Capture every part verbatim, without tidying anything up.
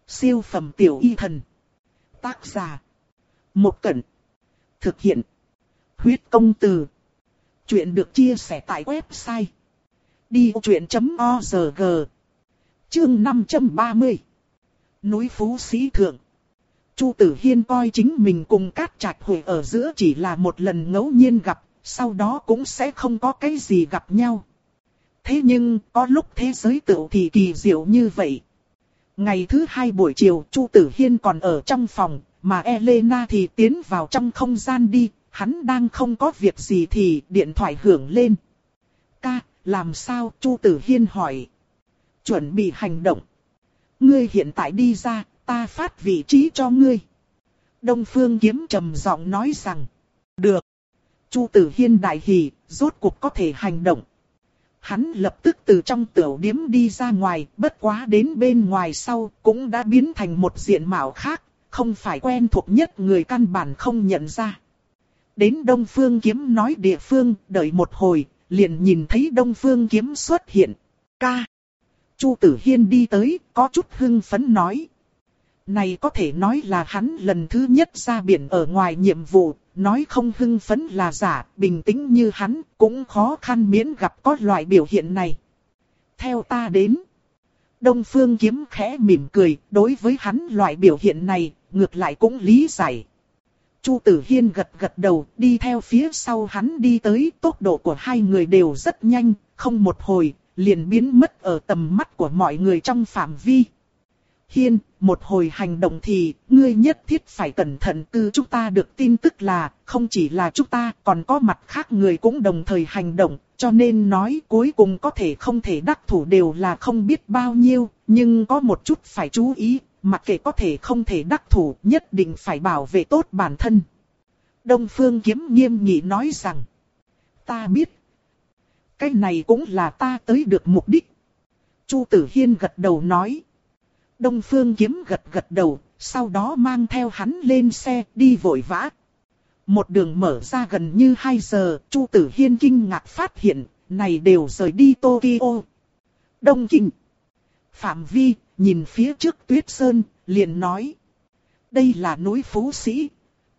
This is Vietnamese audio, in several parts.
Siêu phẩm tiểu y thần. Tác giả. Một Cẩn. Thực hiện. Huyết công từ. Chuyện được chia sẻ tại website đi vô chuyện chấm org. Chương năm trăm ba mươi. Núi Phú Sĩ Thượng. Chu Tử Hiên coi chính mình cùng Cát Trạch Huệ ở giữa chỉ là một lần ngẫu nhiên gặp, sau đó cũng sẽ không có cái gì gặp nhau. Thế nhưng, có lúc thế giới tựu thì kỳ diệu như vậy. Ngày thứ hai buổi chiều, Chu Tử Hiên còn ở trong phòng, mà Elena thì tiến vào trong không gian đi. Hắn đang không có việc gì thì điện thoại hưởng lên. Ca, làm sao? Chu Tử Hiên hỏi. Chuẩn bị hành động. Ngươi hiện tại đi ra, ta phát vị trí cho ngươi. Đông Phương Kiếm trầm giọng nói rằng. Được. Chu Tử Hiên đại hỉ, rốt cuộc có thể hành động. Hắn lập tức từ trong tiểu điếm đi ra ngoài, bất quá đến bên ngoài sau cũng đã biến thành một diện mạo khác, không phải quen thuộc nhất người căn bản không nhận ra. Đến Đông Phương Kiếm nói địa phương, đợi một hồi, liền nhìn thấy Đông Phương Kiếm xuất hiện. Ca. Chu Tử Hiên đi tới, có chút hưng phấn nói. Này có thể nói là hắn lần thứ nhất ra biển ở ngoài nhiệm vụ, nói không hưng phấn là giả, bình tĩnh như hắn, cũng khó khăn miễn gặp có loại biểu hiện này. Theo ta đến. Đông Phương Kiếm khẽ mỉm cười, đối với hắn loại biểu hiện này, ngược lại cũng lý giải. Chu Tử Hiên gật gật đầu, đi theo phía sau hắn đi tới, tốc độ của hai người đều rất nhanh, không một hồi, liền biến mất ở tầm mắt của mọi người trong phạm vi. Hiên, một hồi hành động thì, ngươi nhất thiết phải cẩn thận. Từ chúng ta được tin tức là, không chỉ là chúng ta, còn có mặt khác người cũng đồng thời hành động, cho nên nói cuối cùng có thể không thể đắc thủ đều là không biết bao nhiêu, nhưng có một chút phải chú ý, mặc kệ có thể không thể đắc thủ, nhất định phải bảo vệ tốt bản thân. Đông Phương Kiếm nghiêm nghị nói rằng, ta biết, cái này cũng là ta tới được mục đích. Chu Tử Hiên gật đầu nói. Đông Phương Kiếm gật gật đầu, sau đó mang theo hắn lên xe, đi vội vã. Một đường mở ra gần như hai giờ, Chu Tử Hiên kinh ngạc phát hiện, này đều rời đi Tokyo. Đông Kinh. Phạm vi, nhìn phía trước Tuyết Sơn, liền nói. Đây là núi Phú Sĩ.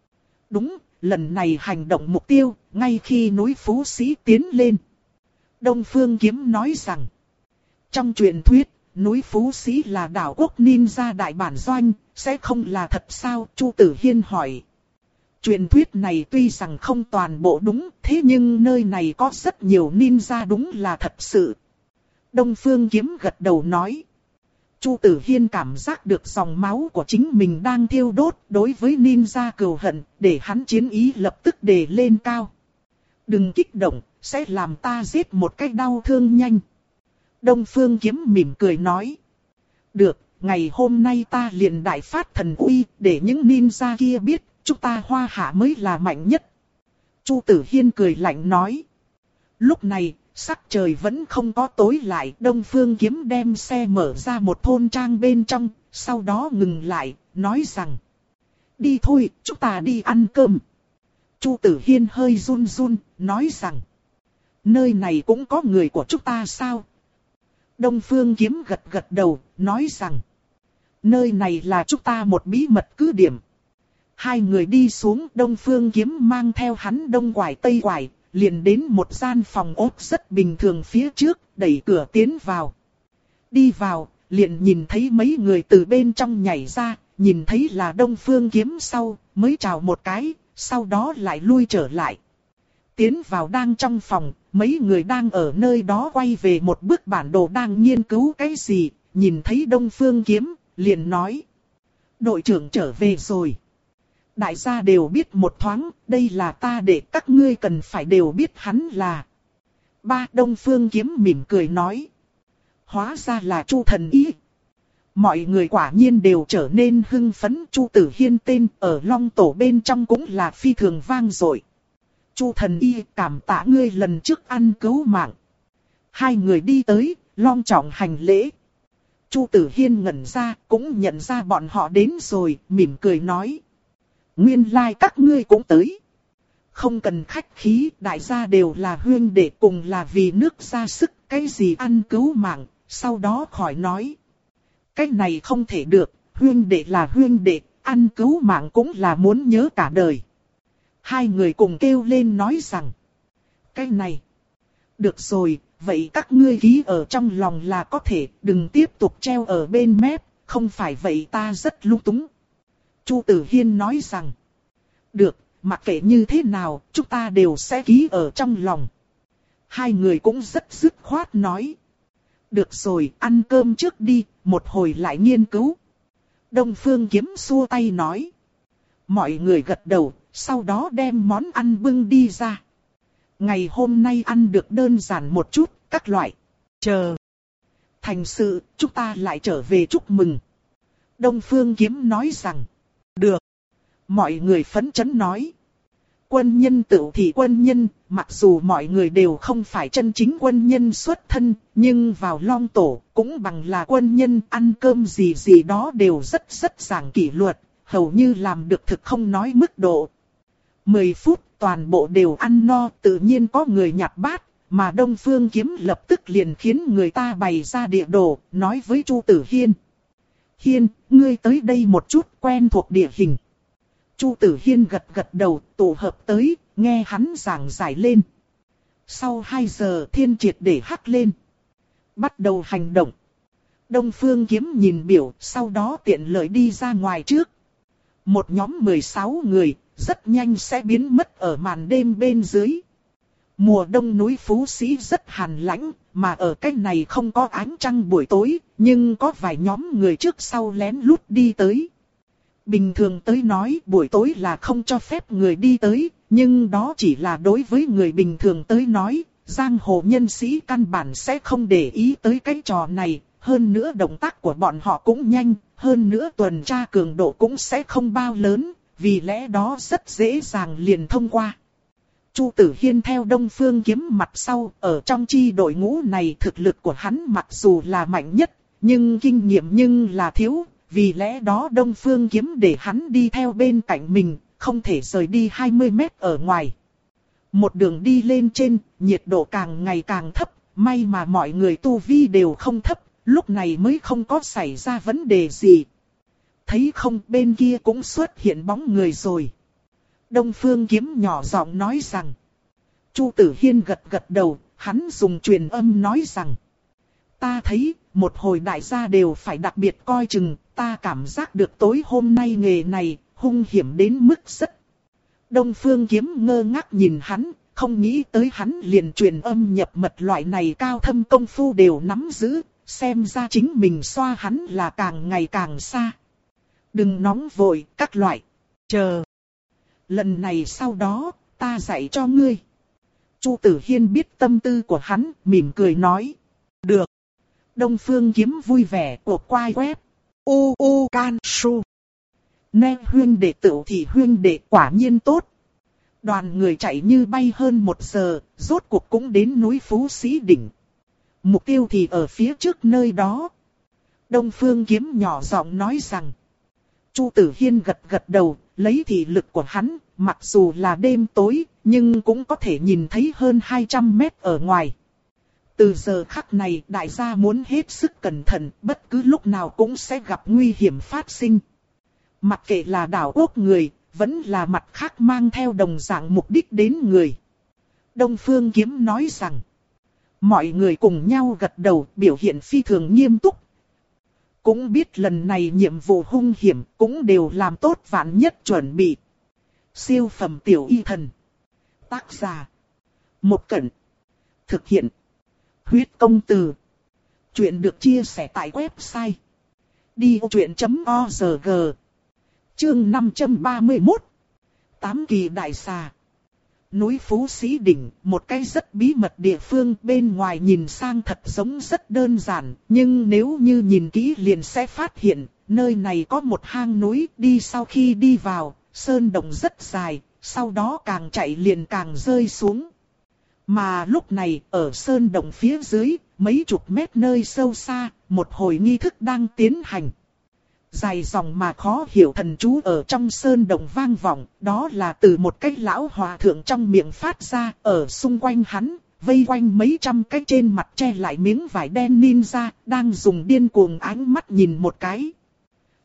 Đúng, lần này hành động mục tiêu, ngay khi núi Phú Sĩ tiến lên. Đông Phương Kiếm nói rằng, trong truyền thuyết, núi Phú Sĩ là đảo quốc ninja đại bản doanh, sẽ không là thật sao? Chu Tử Hiên hỏi. Truyền thuyết này tuy rằng không toàn bộ đúng, thế nhưng nơi này có rất nhiều ninja đúng là thật sự. Đông Phương Kiếm gật đầu nói. Chu Tử Hiên cảm giác được dòng máu của chính mình đang thiêu đốt, đối với ninja cừu hận, để hắn chiến ý lập tức đề lên cao. Đừng kích động, sẽ làm ta giết một cách đau thương nhanh. Đông Phương Kiếm mỉm cười nói. Được, ngày hôm nay ta liền đại phát thần uy, để những ninja kia biết, chúng ta Hoa Hạ mới là mạnh nhất. Chu Tử Hiên cười lạnh nói. Lúc này, sắc trời vẫn không có tối lại, Đông Phương Kiếm đem xe mở ra một thôn trang bên trong, sau đó ngừng lại, nói rằng. Đi thôi, chúng ta đi ăn cơm. Chu Tử Hiên hơi run run, nói rằng. Nơi này cũng có người của chúng ta sao? Đông Phương Kiếm gật gật đầu, nói rằng. Nơi này là chúng ta một bí mật cứ điểm. Hai người đi xuống, Đông Phương Kiếm mang theo hắn đông quải tây quải, liền đến một gian phòng ốc rất bình thường phía trước, đẩy cửa tiến vào. Đi vào, liền nhìn thấy mấy người từ bên trong nhảy ra, nhìn thấy là Đông Phương Kiếm sau, mới chào một cái, sau đó lại lui trở lại. Tiến vào đang trong phòng, mấy người đang ở nơi đó quay về một bức bản đồ đang nghiên cứu cái gì, nhìn thấy Đông Phương Kiếm, liền nói. Đội trưởng trở về rồi. Đại gia đều biết một thoáng, đây là ta để các ngươi cần phải đều biết hắn là. Ba Đông Phương Kiếm mỉm cười nói. Hóa ra là Chu thần y. Mọi người quả nhiên đều trở nên hưng phấn. Chu Tử Hiên tên ở Long Tổ bên trong cũng là phi thường vang dội. Chu thần y cảm tạ ngươi lần trước ăn cứu mạng. Hai người đi tới, long trọng hành lễ. Chu Tử Hiên ngẩn ra, cũng nhận ra bọn họ đến rồi, mỉm cười nói. Nguyên lai like các ngươi cũng tới. Không cần khách khí, đại gia đều là huyên đệ cùng là vì nước ra sức, cái gì ăn cứu mạng, sau đó khỏi nói. Cái này không thể được, huynh đệ là huynh đệ, ăn cứu mạng cũng là muốn nhớ cả đời. Hai người cùng kêu lên nói rằng, cái này, được rồi, vậy các ngươi ký ở trong lòng là có thể, đừng tiếp tục treo ở bên mép, không phải vậy ta rất lung túng. Chu Tử Hiên nói rằng, được, mặc kệ như thế nào, chúng ta đều sẽ ký ở trong lòng. Hai người cũng rất dứt khoát nói, được rồi, ăn cơm trước đi, một hồi lại nghiên cứu. Đông Phương Kiếm xua tay nói, mọi người gật đầu, sau đó đem món ăn bưng đi ra. Ngày hôm nay ăn được đơn giản một chút, các loại. Chờ. Thành sự, chúng ta lại trở về chúc mừng. Đông Phương Kiếm nói rằng. Được. Mọi người phấn chấn nói. Quân nhân tự thì quân nhân, mặc dù mọi người đều không phải chân chính quân nhân xuất thân, nhưng vào Long Tổ cũng bằng là quân nhân, ăn cơm gì gì đó đều rất rất giảng kỷ luật, hầu như làm được thực không nói mức độ. Mười phút toàn bộ đều ăn no, tự nhiên có người nhặt bát, mà Đông Phương Kiếm lập tức liền khiến người ta bày ra địa đồ, nói với Chu Tử Hiên. Hiên, ngươi tới đây một chút, quen thuộc địa hình. Chu Tử Hiên gật gật đầu, tổ hợp tới, nghe hắn giảng giải lên. Sau hai giờ thiên triệt để hắc lên. Bắt đầu hành động. Đông Phương Kiếm nhìn biểu, sau đó tiện lợi đi ra ngoài trước. Một nhóm mười sáu người, rất nhanh sẽ biến mất ở màn đêm bên dưới. Mùa đông núi Phú Sĩ rất hàn lãnh, mà ở cách này không có ánh trăng buổi tối, nhưng có vài nhóm người trước sau lén lút đi tới. Bình thường tới nói buổi tối là không cho phép người đi tới, nhưng đó chỉ là đối với người bình thường tới nói, giang hồ nhân sĩ căn bản sẽ không để ý tới cái trò này, hơn nữa động tác của bọn họ cũng nhanh, hơn nữa tuần tra cường độ cũng sẽ không bao lớn, vì lẽ đó rất dễ dàng liền thông qua. Chu Tử Hiên theo Đông Phương Kiếm mặt sau, ở trong chi đội ngũ này thực lực của hắn mặc dù là mạnh nhất, nhưng kinh nghiệm nhưng là thiếu, vì lẽ đó Đông Phương Kiếm để hắn đi theo bên cạnh mình, không thể rời đi hai mươi mét ở ngoài. Một đường đi lên trên, nhiệt độ càng ngày càng thấp, may mà mọi người tu vi đều không thấp, lúc này mới không có xảy ra vấn đề gì. Thấy không, bên kia cũng xuất hiện bóng người rồi. Đông Phương Kiếm nhỏ giọng nói rằng. Chu Tử Hiên gật gật đầu, hắn dùng truyền âm nói rằng. Ta thấy, một hồi đại gia đều phải đặc biệt coi chừng, ta cảm giác được tối hôm nay nghề này, hung hiểm đến mức rất. Đông Phương Kiếm ngơ ngác nhìn hắn, không nghĩ tới hắn liền truyền âm nhập mật loại này cao thâm công phu đều nắm giữ, xem ra chính mình xoa hắn là càng ngày càng xa. Đừng nóng vội, các loại. Chờ. Lần này sau đó, ta dạy cho ngươi. Chu Tử Hiên biết tâm tư của hắn, mỉm cười nói. Được. Đông Phương Kiếm vui vẻ của quai web. U U Can Su. Nè huyên đệ tử thì huyên đệ quả nhiên tốt. Đoàn người chạy như bay hơn một giờ, rốt cuộc cũng đến núi Phú Sĩ đỉnh. Mục tiêu thì ở phía trước nơi đó. Đông Phương Kiếm nhỏ giọng nói rằng. Chu Tử Hiên gật gật đầu, lấy thị lực của hắn, mặc dù là đêm tối, nhưng cũng có thể nhìn thấy hơn hai trăm mét ở ngoài. Từ giờ khắc này đại gia muốn hết sức cẩn thận, bất cứ lúc nào cũng sẽ gặp nguy hiểm phát sinh. Mặc kệ là đảo quốc người, vẫn là mặt khác mang theo đồng dạng mục đích đến người. Đông Phương Kiếm nói rằng, mọi người cùng nhau gật đầu biểu hiện phi thường nghiêm túc. Cũng biết lần này nhiệm vụ hung hiểm cũng đều làm tốt vạn nhất chuẩn bị. Siêu phẩm tiểu y thần. Tác giả. Một Cẩn. Thực hiện. Huyết công từ. Chuyện được chia sẻ tại website. đi ô chuyện chấm org. Chương năm trăm ba mươi mốt. Tám kỳ đại xà. Núi Phú Sĩ đỉnh, một cái rất bí mật địa phương, bên ngoài nhìn sang thật giống rất đơn giản, nhưng nếu như nhìn kỹ liền sẽ phát hiện, nơi này có một hang núi, đi sau khi đi vào, sơn động rất dài, sau đó càng chạy liền càng rơi xuống. Mà lúc này, ở sơn động phía dưới, mấy chục mét nơi sâu xa, một hồi nghi thức đang tiến hành. Dài dòng mà khó hiểu thần chú ở trong sơn động vang vọng, đó là từ một cái lão hòa thượng trong miệng phát ra, ở xung quanh hắn, vây quanh mấy trăm cái trên mặt che lại miếng vải đen ninja, đang dùng điên cuồng ánh mắt nhìn một cái.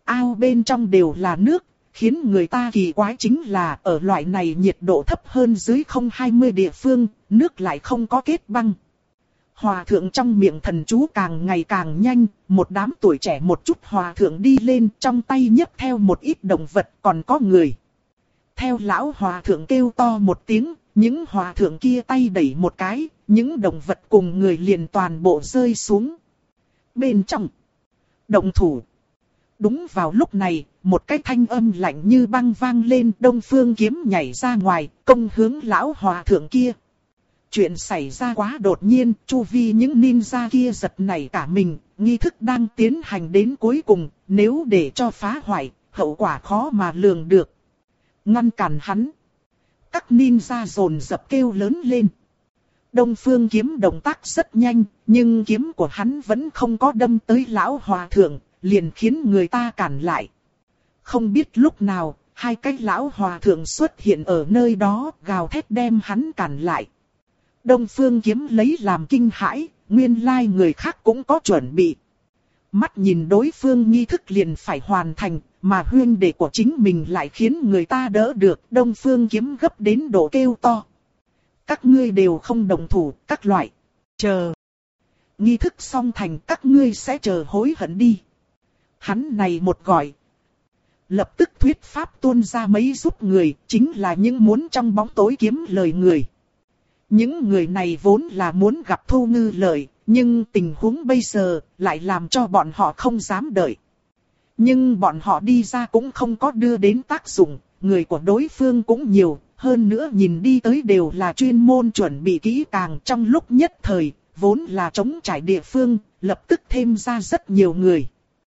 Ao bên trong đều là nước, khiến người ta kỳ quái chính là ở loại này nhiệt độ thấp hơn dưới không hai mươi địa phương, nước lại không có kết băng. Hòa thượng trong miệng thần chú càng ngày càng nhanh, một đám tuổi trẻ một chút hòa thượng đi lên, trong tay nhấc theo một ít động vật, còn có người. Theo lão hòa thượng kêu to một tiếng, những hòa thượng kia tay đẩy một cái, những động vật cùng người liền toàn bộ rơi xuống. Bên trong, động thủ. Đúng vào lúc này, một cái thanh âm lạnh như băng vang lên, Đông Phương Kiếm nhảy ra ngoài, công hướng lão hòa thượng kia. Chuyện xảy ra quá đột nhiên, chu vi những ninja kia giật nảy cả mình, nghi thức đang tiến hành đến cuối cùng, nếu để cho phá hoại, hậu quả khó mà lường được. Ngăn cản hắn. Các ninja dồn dập kêu lớn lên. Đông Phương Kiếm động tác rất nhanh, nhưng kiếm của hắn vẫn không có đâm tới lão hòa thượng, liền khiến người ta cản lại. Không biết lúc nào, hai cái lão hòa thượng xuất hiện ở nơi đó, gào thét đem hắn cản lại. Đông Phương Kiếm lấy làm kinh hãi, nguyên lai người khác cũng có chuẩn bị. Mắt nhìn đối phương nghi thức liền phải hoàn thành, mà huyên đệ của chính mình lại khiến người ta đỡ được. Đông Phương Kiếm gấp đến độ kêu to. Các ngươi đều không đồng thủ, các loại. Chờ. Nghi thức xong thành, các ngươi sẽ chờ hối hận đi. Hắn này một gọi. Lập tức thuyết pháp tuôn ra mấy giúp người, chính là những muốn trong bóng tối kiếm lời người. Những người này vốn là muốn gặp Thu Ngư Lợi, nhưng tình huống bây giờ lại làm cho bọn họ không dám đợi. Nhưng bọn họ đi ra cũng không có đưa đến tác dụng, người của đối phương cũng nhiều, hơn nữa nhìn đi tới đều là chuyên môn chuẩn bị kỹ càng. Trong lúc nhất thời, vốn là trống trải địa phương, lập tức thêm ra rất nhiều người.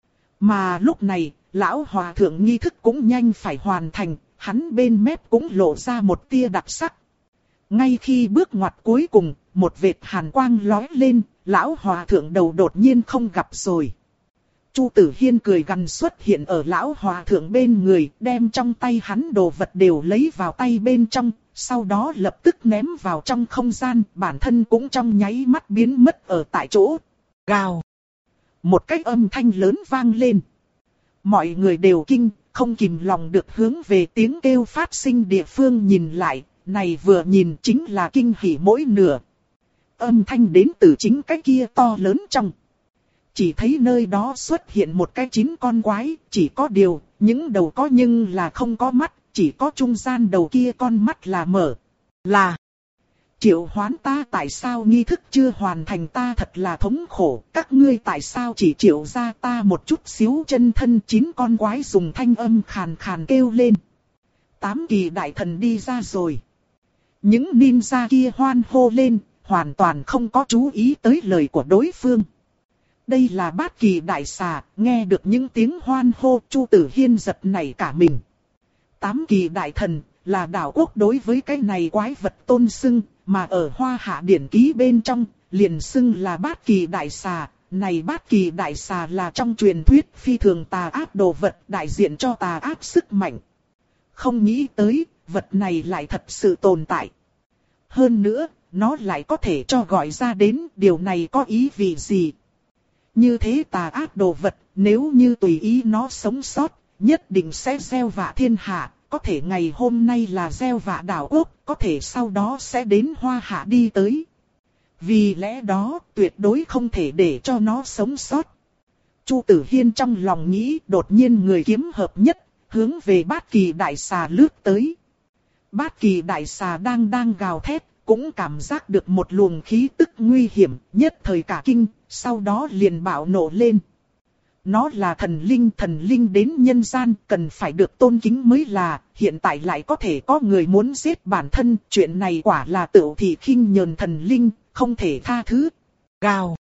Mà lúc này, lão hòa thượng nghi thức cũng nhanh phải hoàn thành, hắn bên mép cũng lộ ra một tia đặc sắc. Ngay khi bước ngoặt cuối cùng, một vệt hàn quang lóe lên, lão hòa thượng đầu đột nhiên không gặp rồi. Chu Tử Hiên cười gằn xuất hiện ở lão hòa thượng bên người, đem trong tay hắn đồ vật đều lấy vào tay bên trong, sau đó lập tức ném vào trong không gian, bản thân cũng trong nháy mắt biến mất ở tại chỗ. Gào! Một cái âm thanh lớn vang lên. Mọi người đều kinh, không kìm lòng được hướng về tiếng kêu phát sinh địa phương nhìn lại, này vừa nhìn chính là kinh hỉ mỗi nửa. Âm thanh đến từ chính cái kia to lớn trong. Chỉ thấy nơi đó xuất hiện một cái chín con quái, chỉ có điều, những đầu có nhưng là không có mắt, chỉ có trung gian đầu kia con mắt là mở. Là triệu hoán ta, tại sao nghi thức chưa hoàn thành, ta thật là thống khổ, các ngươi tại sao chỉ triệu ra ta một chút xíu chân thân. Chín con quái dùng thanh âm khàn khàn kêu lên. Tám kỳ đại thần đi ra rồi. Những ninja kia hoan hô lên, hoàn toàn không có chú ý tới lời của đối phương. Đây là Bát Kỳ đại xà, nghe được những tiếng hoan hô, Chu Tử Hiên giật nảy cả mình. Tám kỳ đại thần là đảo quốc đối với cái này quái vật tôn xưng, mà ở Hoa Hạ điển ký bên trong, liền xưng là Bát Kỳ đại xà. Này Bát Kỳ đại xà là trong truyền thuyết phi thường tà ác đồ vật, đại diện cho tà ác sức mạnh. Không nghĩ tới, vật này lại thật sự tồn tại. Hơn nữa, nó lại có thể cho gọi ra đến, điều này có ý vị gì? Như thế tà ác đồ vật, nếu như tùy ý nó sống sót, nhất định sẽ gieo vạ thiên hạ. Có thể ngày hôm nay là gieo vạ đảo quốc, có thể sau đó sẽ đến Hoa Hạ đi tới. Vì lẽ đó, tuyệt đối không thể để cho nó sống sót. Chu Tử Hiên trong lòng nghĩ, đột nhiên người kiếm hợp nhất, hướng về Bát Kỳ đại xà lướt tới. Bát Kỳ đại xà đang đang gào thét, cũng cảm giác được một luồng khí tức nguy hiểm, nhất thời cả kinh, sau đó liền bạo nộ lên. Nó là thần linh, thần linh đến nhân gian, cần phải được tôn kính mới là, hiện tại lại có thể có người muốn giết bản thân, chuyện này quả là tự thị khinh nhờn thần linh, không thể tha thứ. Gào!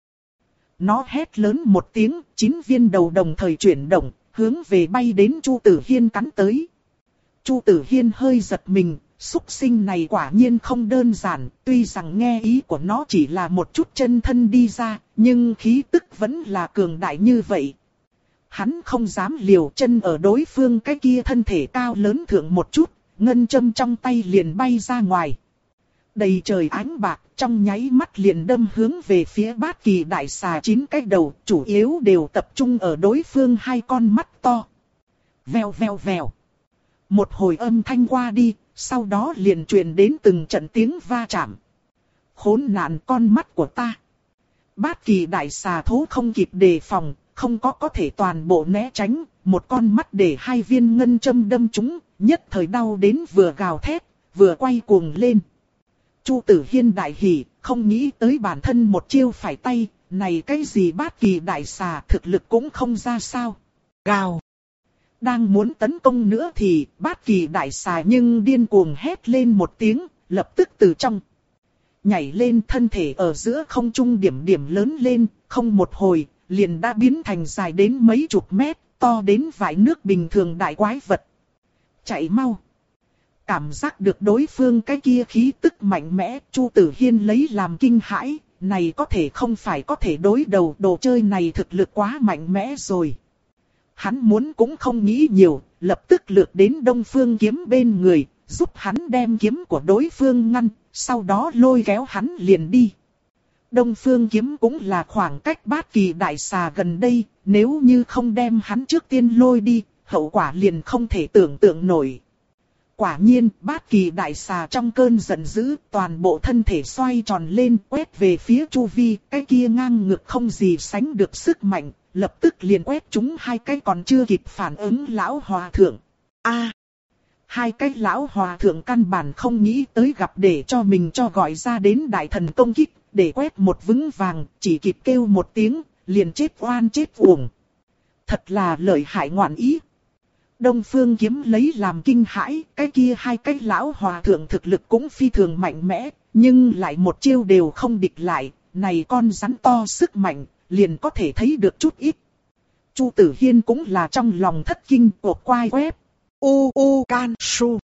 Nó hét lớn một tiếng, chín viên đầu đồng thời chuyển động, hướng về bay đến Chu Tử Hiên cắn tới. Chu Tử Hiên hơi giật mình, súc sinh này quả nhiên không đơn giản, tuy rằng nghe ý của nó chỉ là một chút chân thân đi ra, nhưng khí tức vẫn là cường đại như vậy. Hắn không dám liều chân ở đối phương cái kia thân thể cao lớn thượng một chút, ngân châm trong tay liền bay ra ngoài. Đầy trời ánh bạc trong nháy mắt liền đâm hướng về phía Bát Kỳ đại xà chín cái đầu, chủ yếu đều tập trung ở đối phương hai con mắt to. Vèo vèo vèo. Một hồi âm thanh qua đi, sau đó liền truyền đến từng trận tiếng va chạm. Khốn nạn con mắt của ta. Bát kỳ đại xà thố không kịp đề phòng, không có có thể toàn bộ né tránh, một con mắt để hai viên ngân châm đâm trúng, nhất thời đau đến vừa gào thét, vừa quay cuồng lên. Chu Tử Hiên đại hỉ, không nghĩ tới bản thân một chiêu phải tay, này cái gì bát kỳ đại xà thực lực cũng không ra sao. Gào. Đang muốn tấn công nữa thì bát kỳ đại xà nhưng điên cuồng hét lên một tiếng, lập tức từ trong nhảy lên, thân thể ở giữa không trung điểm điểm lớn lên, không một hồi, liền đã biến thành dài đến mấy chục mét, to đến vải nước bình thường đại quái vật. Chạy mau. Cảm giác được đối phương cái kia khí tức mạnh mẽ, Chu Tử Hiên lấy làm kinh hãi, này có thể không phải có thể đối đầu, đồ chơi này thực lực quá mạnh mẽ rồi. Hắn muốn cũng không nghĩ nhiều, lập tức lược đến Đông Phương Kiếm bên người, giúp hắn đem kiếm của đối phương ngăn, sau đó lôi kéo hắn liền đi. Đông Phương Kiếm cũng là khoảng cách bát kỳ đại xà gần đây, nếu như không đem hắn trước tiên lôi đi, hậu quả liền không thể tưởng tượng nổi. Quả nhiên, bát kỳ đại xà trong cơn giận dữ, toàn bộ thân thể xoay tròn lên, quét về phía chu vi, cái kia ngang ngược không gì sánh được sức mạnh, lập tức liền quét chúng hai cái còn chưa kịp phản ứng lão hòa thượng. A, hai cái lão hòa thượng căn bản không nghĩ tới gặp để cho mình cho gọi ra đến đại thần công kích, để quét một vững vàng, chỉ kịp kêu một tiếng, liền chết oan chết uổng. Thật là lợi hại ngoạn ý. Đông Phương Kiếm lấy làm kinh hãi, cái kia hai cái lão hòa thượng thực lực cũng phi thường mạnh mẽ, nhưng lại một chiêu đều không địch lại, này con rắn to sức mạnh, liền có thể thấy được chút ít. Chu Tử Hiên cũng là trong lòng thất kinh, cuộc quay quét. U U Can Su.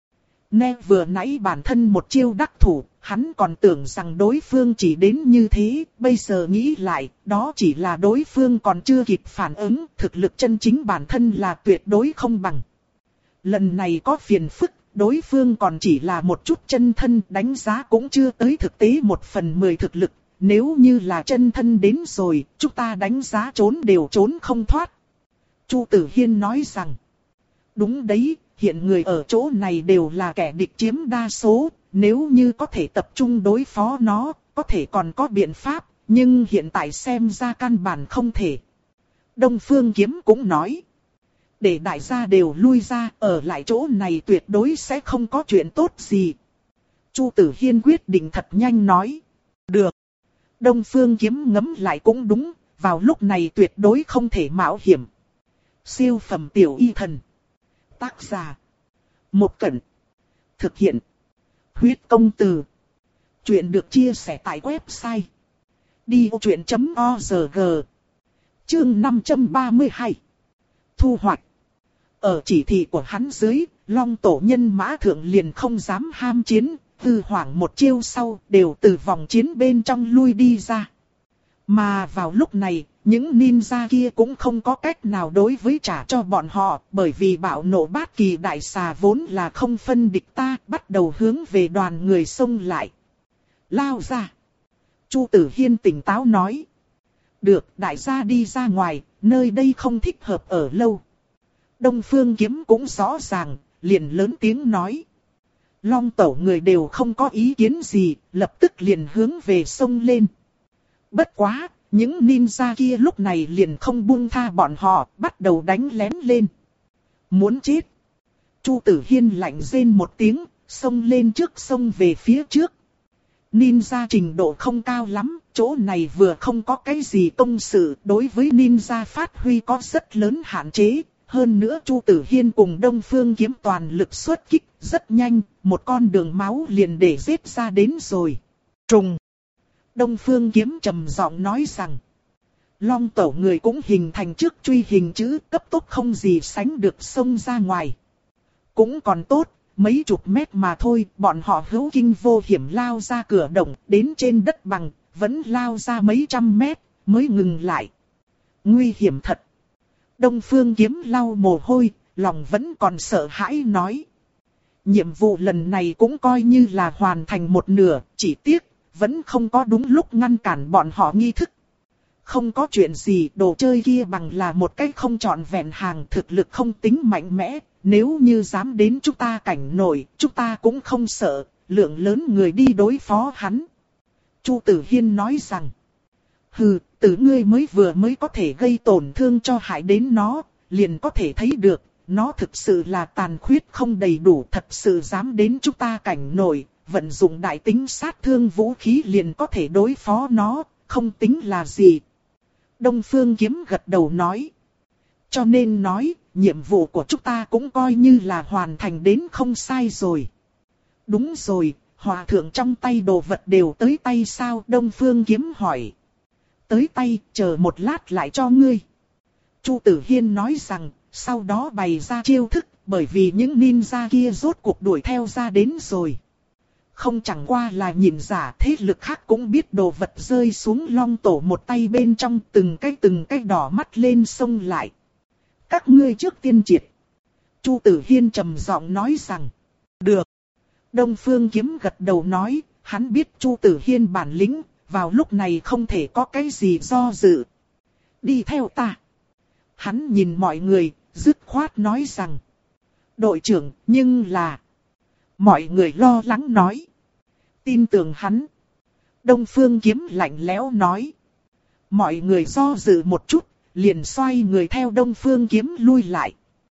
Nè vừa nãy bản thân một chiêu đắc thủ, hắn còn tưởng rằng đối phương chỉ đến như thế, bây giờ nghĩ lại, đó chỉ là đối phương còn chưa kịp phản ứng, thực lực chân chính bản thân là tuyệt đối không bằng. Lần này có phiền phức, đối phương còn chỉ là một chút chân thân, đánh giá cũng chưa tới thực tế một phần mười thực lực, nếu như là chân thân đến rồi, chúng ta đánh giá trốn đều trốn không thoát. Chu Tử Hiên nói rằng, đúng đấy, hiện người ở chỗ này đều là kẻ địch chiếm đa số, nếu như có thể tập trung đối phó nó, có thể còn có biện pháp, nhưng hiện tại xem ra căn bản không thể. Đông Phương Kiếm cũng nói, để đại gia đều lui ra, ở lại chỗ này tuyệt đối sẽ không có chuyện tốt gì. Chu Tử Hiên quyết định thật nhanh nói, được. Đông Phương Kiếm ngấm lại cũng đúng, vào lúc này tuyệt đối không thể mạo hiểm. Siêu phẩm tiểu y thần. Tác giả Một Cẩn. Thực hiện Huyết Công Từ. Chuyện được chia sẻ tại website đi ô truyện chấm org. Chương năm trăm ba mươi hai. Thu hoạch. Ở chỉ thị của hắn dưới, Long tổ nhân mã thượng liền không dám ham chiến, từ hoảng một chiêu sau đều từ vòng chiến bên trong lui đi ra. Mà vào lúc này, những ninja kia cũng không có cách nào đối với trả cho bọn họ, bởi vì bạo nộ bát kỳ đại xà vốn là không phân địch ta, bắt đầu hướng về đoàn người xông lại. Lao ra. Chu Tử Hiên tỉnh táo nói. Được, đại gia đi ra ngoài, nơi đây không thích hợp ở lâu. Đông Phương Kiếm cũng rõ ràng, liền lớn tiếng nói. Long tổ người đều không có ý kiến gì, lập tức liền hướng về sông lên. Bất quá, những ninja kia lúc này liền không buông tha bọn họ, bắt đầu đánh lén lên. Muốn chết. Chu Tử Hiên lạnh rên một tiếng, xông lên trước xông về phía trước. Ninja trình độ không cao lắm, chỗ này vừa không có cái gì công sự, đối với ninja phát huy có rất lớn hạn chế. Hơn nữa Chu Tử Hiên cùng Đông Phương Kiếm toàn lực xuất kích, rất nhanh, một con đường máu liền để giết ra đến rồi. Trùng. Đông Phương Kiếm trầm giọng nói rằng, Long tổ người cũng hình thành trước truy hình chữ, cấp tốc không gì sánh được xông ra ngoài. Cũng còn tốt, mấy chục mét mà thôi, bọn họ hữu kinh vô hiểm lao ra cửa động, đến trên đất bằng, vẫn lao ra mấy trăm mét, mới ngừng lại. Nguy hiểm thật. Đông Phương Kiếm lau mồ hôi, lòng vẫn còn sợ hãi nói. Nhiệm vụ lần này cũng coi như là hoàn thành một nửa, chỉ tiếc, vẫn không có đúng lúc ngăn cản bọn họ nghi thức. không có chuyện gì, đồ chơi kia bằng là một cái không trọn vẹn hàng, thực lực không tính mạnh mẽ, nếu như dám đến chúng ta cảnh nổi, chúng ta cũng không sợ, lượng lớn người đi đối phó hắn. Chu Tử Hiên nói rằng, hừ, tử ngươi mới vừa mới có thể gây tổn thương cho hại đến nó, liền có thể thấy được, nó thực sự là tàn khuyết không đầy đủ, thật sự dám đến chúng ta cảnh nổi, vận dụng đại tính sát thương vũ khí liền có thể đối phó nó, không tính là gì. Đông Phương Kiếm gật đầu nói, cho nên nói, nhiệm vụ của chúng ta cũng coi như là hoàn thành đến không sai rồi. Đúng rồi, hòa thượng trong tay đồ vật đều tới tay sao? Đông Phương Kiếm hỏi. Tới tay, chờ một lát lại cho ngươi. Chu Tử Hiên nói rằng, sau đó bày ra chiêu thức, bởi vì những ninja kia rốt cuộc đuổi theo ra đến rồi. Không chẳng qua là nhìn giả, thế lực khác cũng biết đồ vật rơi xuống Long Tổ một tay bên trong, từng cái từng cái đỏ mắt lên xông lại. Các ngươi trước tiên triệt. Chu Tử Hiên trầm giọng nói rằng, được. Đông Phương Kiếm gật đầu nói, hắn biết Chu Tử Hiên bản lĩnh, vào lúc này không thể có cái gì do dự. Đi theo ta. Hắn nhìn mọi người, dứt khoát nói rằng, đội trưởng, nhưng là... Mọi người lo lắng nói, tin tưởng hắn. Đông Phương Kiếm lạnh lẽo nói. Mọi người do dự một chút, liền xoay người theo Đông Phương Kiếm lui lại.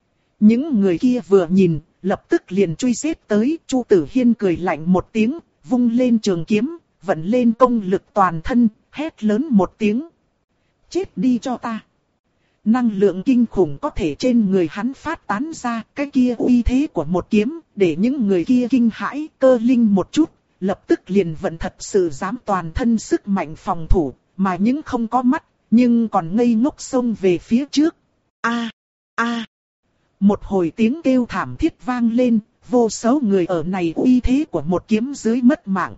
Những người kia vừa nhìn, lập tức liền truy giết tới. Chu Tử Hiên cười lạnh một tiếng, vung lên trường kiếm, vận lên công lực toàn thân, hét lớn một tiếng. Chết đi cho ta. Năng lượng kinh khủng có thể trên người hắn phát tán ra, cái kia uy thế của một kiếm, để những người kia kinh hãi, cơ linh một chút, lập tức liền vận thật sự dám toàn thân sức mạnh phòng thủ, mà những không có mắt, nhưng còn ngây ngốc xông về phía trước. A, a. Một hồi tiếng kêu thảm thiết vang lên, vô số người ở này uy thế của một kiếm dưới mất mạng.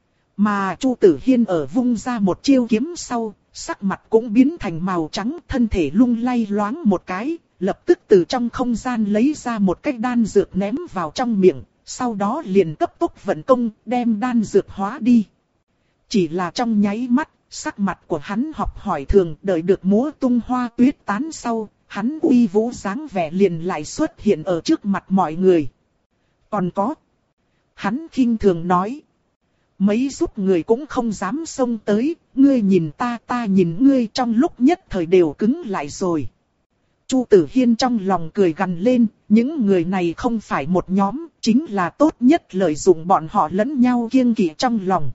Mà Chu Tử Hiên ở vung ra một chiêu kiếm sau, sắc mặt cũng biến thành màu trắng, thân thể lung lay loáng một cái, lập tức từ trong không gian lấy ra một cái đan dược ném vào trong miệng, sau đó liền cấp tốc vận công, đem đan dược hóa đi. Chỉ là trong nháy mắt, sắc mặt của hắn học hỏi thường, đợi được múa tung hoa tuyết tán sau, hắn uy vũ dáng vẻ liền lại xuất hiện ở trước mặt mọi người. Còn có, hắn khinh thường nói, mấy giúp người cũng không dám xông tới, ngươi nhìn ta ta nhìn ngươi, trong lúc nhất thời đều cứng lại rồi. Chu Tử Hiên trong lòng cười gằn lên, những người này không phải một nhóm, chính là tốt nhất lợi dụng bọn họ lẫn nhau kiêng kỵ trong lòng.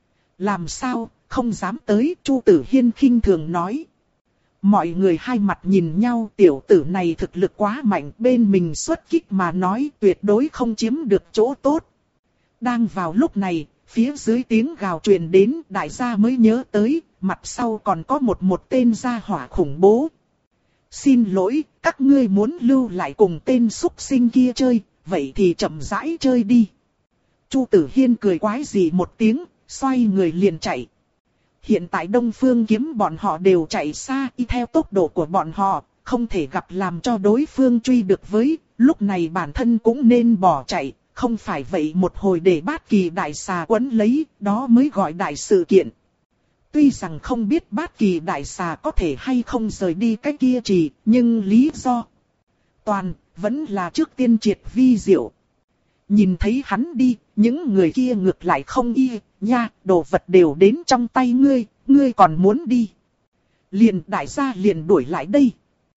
Làm sao, không dám tới? Chu Tử Hiên khinh thường nói. Mọi người hai mặt nhìn nhau, tiểu tử này thực lực quá mạnh, bên mình xuất kích mà nói tuyệt đối không chiếm được chỗ tốt. Đang vào lúc này, phía dưới tiếng gào truyền đến, đại gia mới nhớ tới, mặt sau còn có một một tên gia hỏa khủng bố. Xin lỗi, các ngươi muốn lưu lại cùng tên súc sinh kia chơi, vậy thì chậm rãi chơi đi. Chu Tử Hiên cười quái dị một tiếng, xoay người liền chạy. Hiện tại Đông Phương Kiếm bọn họ đều chạy xa, y theo tốc độ của bọn họ, không thể gặp làm cho đối phương truy được với, lúc này bản thân cũng nên bỏ chạy, không phải vậy một hồi để Bát Kỳ Đại Xà quấn lấy, đó mới gọi đại sự kiện. Tuy rằng không biết Bát Kỳ Đại Xà có thể hay không rời đi cái kia chỉ, nhưng lý do toàn vẫn là trước tiên triệt vi diệu. Nhìn thấy hắn đi, những người kia ngược lại không y, nha, đồ vật đều đến trong tay ngươi, ngươi còn muốn đi. Liền đại gia liền đuổi lại đây.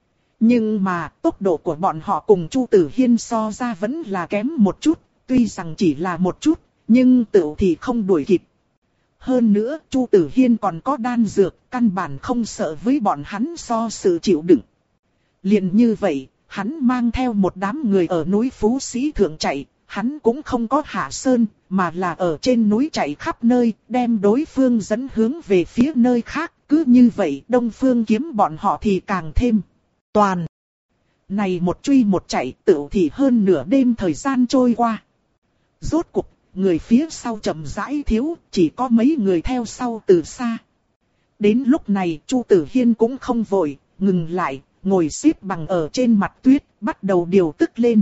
Nhưng mà tốc độ của bọn họ cùng Chu Tử Hiên so ra vẫn là kém một chút, tuy rằng chỉ là một chút, nhưng tựu thì không đuổi kịp. Hơn nữa, Chu Tử Hiên còn có đan dược, căn bản không sợ với bọn hắn so sự chịu đựng. Liền như vậy, hắn mang theo một đám người ở núi Phú Sĩ Thượng chạy, hắn cũng không có hạ sơn, mà là ở trên núi chạy khắp nơi, đem đối phương dẫn hướng về phía nơi khác. Cứ như vậy, Đông Phương Kiếm bọn họ thì càng thêm toàn. Này một truy một chạy, tựu thì hơn nửa đêm thời gian trôi qua. Rốt cục, người phía sau chậm rãi thiếu, chỉ có mấy người theo sau từ xa. Đến lúc này, Chu Tử Hiên cũng không vội, ngừng lại, ngồi xếp bằng ở trên mặt tuyết, bắt đầu điều tức lên.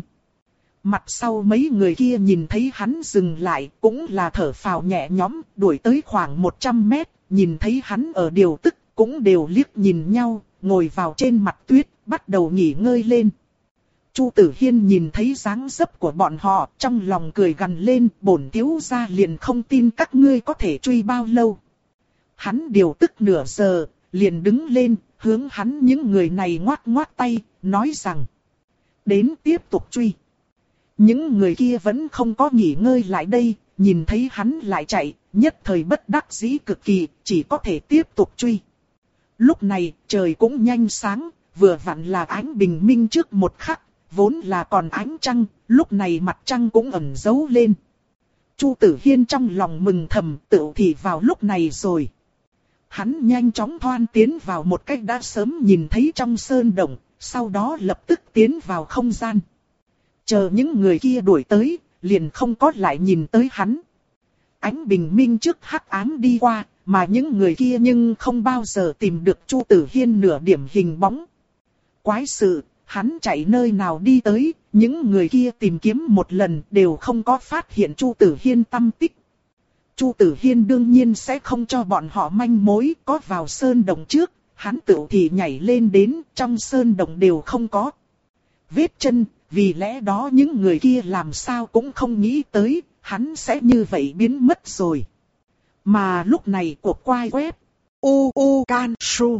Mặt sau mấy người kia nhìn thấy hắn dừng lại, cũng là thở phào nhẹ nhõm, đuổi tới khoảng một trăm mét, nhìn thấy hắn ở điều tức, cũng đều liếc nhìn nhau, ngồi vào trên mặt tuyết, bắt đầu nghỉ ngơi lên. Chu Tử Hiên nhìn thấy dáng dấp của bọn họ, trong lòng cười gằn lên, bổn thiếu gia liền không tin các ngươi có thể truy bao lâu. Hắn điều tức nửa giờ, liền đứng lên, hướng hắn những người này ngoắc ngoắc tay, nói rằng: đến tiếp tục truy. Những người kia vẫn không có nghỉ ngơi lại đây, nhìn thấy hắn lại chạy, nhất thời bất đắc dĩ cực kỳ, chỉ có thể tiếp tục truy. Lúc này, trời cũng nhanh sáng, vừa vặn là ánh bình minh trước một khắc, vốn là còn ánh trăng, lúc này mặt trăng cũng ẩn giấu lên. Chu Tử Hiên trong lòng mừng thầm, tựu thì vào lúc này rồi. Hắn nhanh chóng thoăn tiến vào một cách đã sớm nhìn thấy trong sơn động, sau đó lập tức tiến vào không gian. Chờ những người kia đuổi tới, liền không có lại nhìn tới hắn. Ánh bình minh trước hắc ám đi qua, mà những người kia nhưng không bao giờ tìm được Chu Tử Hiên nửa điểm hình bóng. Quái sự, hắn chạy nơi nào đi tới, những người kia tìm kiếm một lần đều không có phát hiện Chu Tử Hiên tăm tích. Chu Tử Hiên đương nhiên sẽ không cho bọn họ manh mối, có vào sơn động trước, hắn tự thì nhảy lên đến, trong sơn động đều không có vết chân, vì lẽ đó những người kia làm sao cũng không nghĩ tới, hắn sẽ như vậy biến mất rồi. Mà lúc này cuộc quay web, u u can su.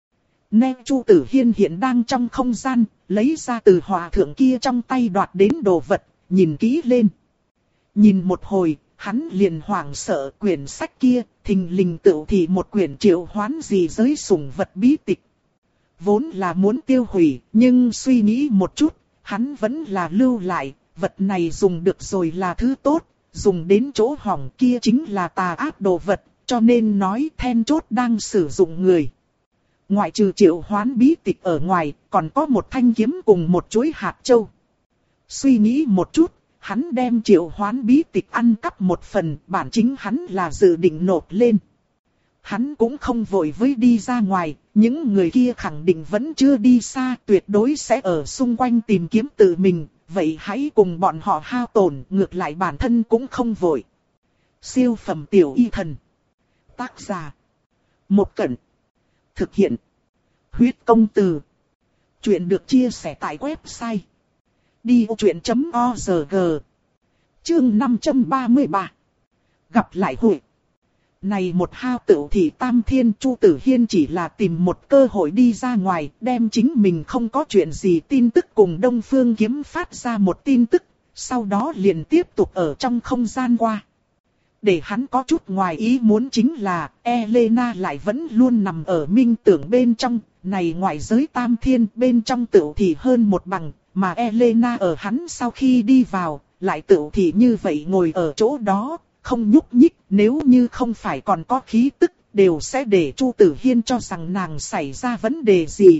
Nè Chu Tử Hiên hiện đang trong không gian, lấy ra từ hòa thượng kia trong tay đoạt đến đồ vật, nhìn kỹ lên. Nhìn một hồi, hắn liền hoảng sợ quyển sách kia, thình lình tựu thì một quyển triệu hoán gì giới sủng vật bí tịch. Vốn là muốn tiêu hủy, nhưng suy nghĩ một chút, hắn vẫn là lưu lại, vật này dùng được rồi là thứ tốt, dùng đến chỗ hỏng kia chính là tà ác đồ vật, cho nên nói then chốt đang sử dụng người. Ngoại trừ triệu hoán bí tịch ở ngoài, còn có một thanh kiếm cùng một chuỗi hạt châu. Suy nghĩ một chút, hắn đem triệu hoán bí tịch ăn cắp một phần, bản chính hắn là dự định nộp lên. Hắn cũng không vội với đi ra ngoài, những người kia khẳng định vẫn chưa đi xa, tuyệt đối sẽ ở xung quanh tìm kiếm tự mình, vậy hãy cùng bọn họ hao tổn, ngược lại bản thân cũng không vội. Siêu phẩm tiểu y thần. Tác giả: Một Cẩn. Thực hiện: Huyết Công Từ. Chuyện được chia sẻ tại website đi ô chuyện chấm org. Chương năm trăm ba mươi ba. Gặp lại hội. Này một hao tựu thì tam thiên, Chu Tử Hiên chỉ là tìm một cơ hội đi ra ngoài, đem chính mình không có chuyện gì tin tức cùng Đông Phương Kiếm phát ra một tin tức, sau đó liền tiếp tục ở trong không gian qua. Để hắn có chút ngoài ý muốn chính là, Elena lại vẫn luôn nằm ở minh tưởng bên trong, này ngoại giới tam thiên bên trong tựu thì hơn một bằng, mà Elena ở hắn sau khi đi vào, lại tựu thì như vậy ngồi ở chỗ đó, không nhúc nhích, nếu như không phải còn có khí tức, đều sẽ để Chu Tử Hiên cho rằng nàng xảy ra vấn đề gì.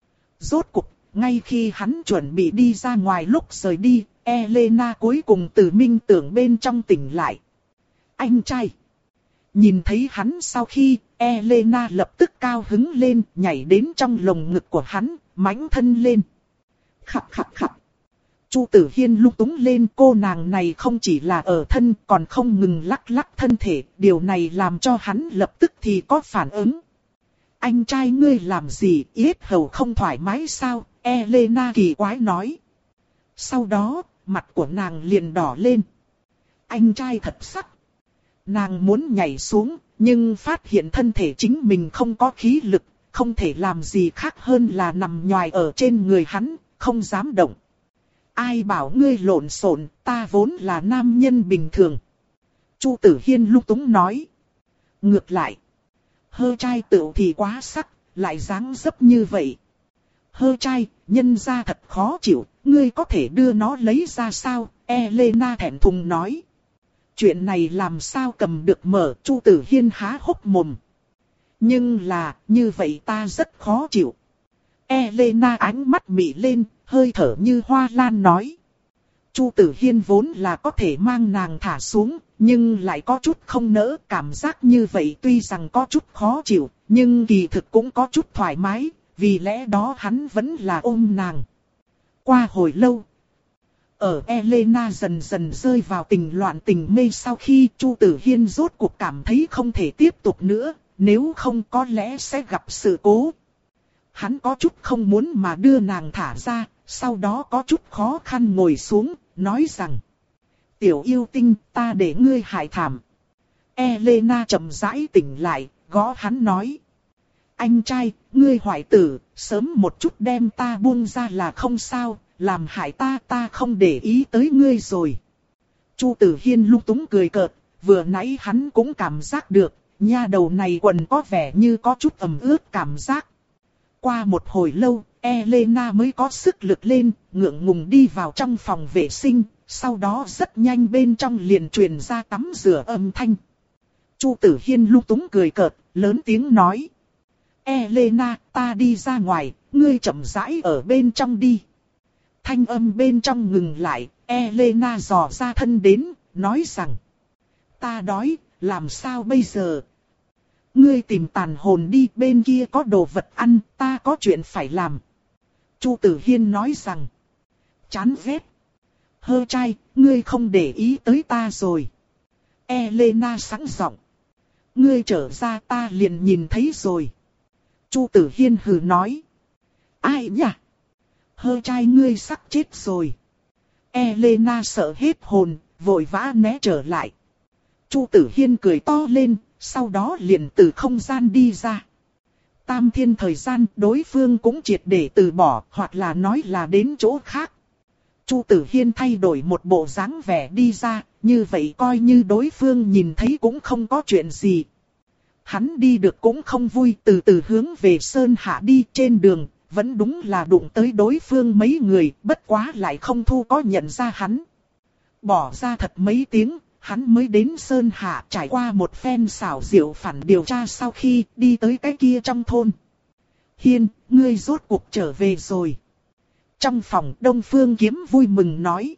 Rốt cục, ngay khi hắn chuẩn bị đi ra ngoài lúc rời đi, Elena cuối cùng từ minh tưởng bên trong tỉnh lại. Anh trai! Nhìn thấy hắn sau khi, Elena lập tức cao hứng lên, nhảy đến trong lồng ngực của hắn, mãnh thân lên. Khập khập khập. Chu Tử Hiên lung túng lên, cô nàng này không chỉ là ở thân, còn không ngừng lắc lắc thân thể, điều này làm cho hắn lập tức thì có phản ứng. Anh trai ngươi làm gì, yết hầu không thoải mái sao? Elena kỳ quái nói. Sau đó, mặt của nàng liền đỏ lên. Anh trai thật sắc. Nàng muốn nhảy xuống, nhưng phát hiện thân thể chính mình không có khí lực, không thể làm gì khác hơn là nằm nhoài ở trên người hắn, không dám động. Ai bảo ngươi lộn xộn, ta vốn là nam nhân bình thường. Chu Tử Hiên lung túng nói. Ngược lại, hơ trai tựu thì quá sắc, lại dáng dấp như vậy. Hơ trai, nhân ra thật khó chịu, ngươi có thể đưa nó lấy ra sao? Elena thẹn thùng nói. Chuyện này làm sao cầm được mở, Chu Tử Hiên há hốc mồm. Nhưng là, như vậy ta rất khó chịu. Elena ánh mắt mị lên, hơi thở như hoa lan nói. Chu Tử Hiên vốn là có thể mang nàng thả xuống, nhưng lại có chút không nỡ, cảm giác như vậy tuy rằng có chút khó chịu, nhưng kỳ thực cũng có chút thoải mái, vì lẽ đó hắn vẫn là ôm nàng. Qua hồi lâu, ở Elena dần dần rơi vào tình loạn tình mê sau khi Chu Tử Hiên rốt cuộc cảm thấy không thể tiếp tục nữa, nếu không có lẽ sẽ gặp sự cố. Hắn có chút không muốn mà đưa nàng thả ra, sau đó có chút khó khăn ngồi xuống, nói rằng: Tiểu yêu tinh, ta để ngươi hại thảm. Elena chậm rãi tỉnh lại, gõ hắn nói: Anh trai, ngươi hoại tử, sớm một chút đem ta buông ra là không sao, làm hại ta ta không để ý tới ngươi rồi. Chu Tử Hiên lung túng cười cợt, vừa nãy hắn cũng cảm giác được, nha đầu này quần có vẻ như có chút ẩm ướt cảm giác. Qua một hồi lâu, Elena mới có sức lực lên, ngượng ngùng đi vào trong phòng vệ sinh, sau đó rất nhanh bên trong liền truyền ra tắm rửa âm thanh. Chu Tử Hiên lung túng cười cợt, lớn tiếng nói: Elena, ta đi ra ngoài, ngươi chậm rãi ở bên trong đi. Thanh âm bên trong ngừng lại, Elena dò ra thân đến, nói rằng: Ta đói, làm sao bây giờ? Ngươi tìm tàn hồn đi, bên kia có đồ vật ăn, ta có chuyện phải làm. Chu Tử Hiên nói rằng: Chán ghét. Hơ trai, ngươi không để ý tới ta rồi. Elena sẵn giọng: Ngươi trở ra ta liền nhìn thấy rồi. Chu Tử Hiên hừ nói: Ai nhỉ? Hơ trai ngươi sắp chết rồi. Elena sợ hết hồn, vội vã né trở lại. Chu Tử Hiên cười to lên, sau đó liền từ không gian đi ra. Tam thiên thời gian đối phương cũng triệt để từ bỏ, hoặc là nói là đến chỗ khác. Chu Tử Hiên thay đổi một bộ dáng vẻ đi ra, như vậy coi như đối phương nhìn thấy cũng không có chuyện gì. Hắn đi được cũng không vui, từ từ hướng về Sơn Hạ đi, trên đường, vẫn đúng là đụng tới đối phương mấy người, bất quá lại không thu có nhận ra hắn. Bỏ ra thật mấy tiếng, hắn mới đến Sơn Hạ, trải qua một phen xảo diệu phản điều tra sau khi đi tới cái kia trong thôn. Hiên, ngươi rốt cuộc trở về rồi. Trong phòng Đông Phương Kiếm vui mừng nói: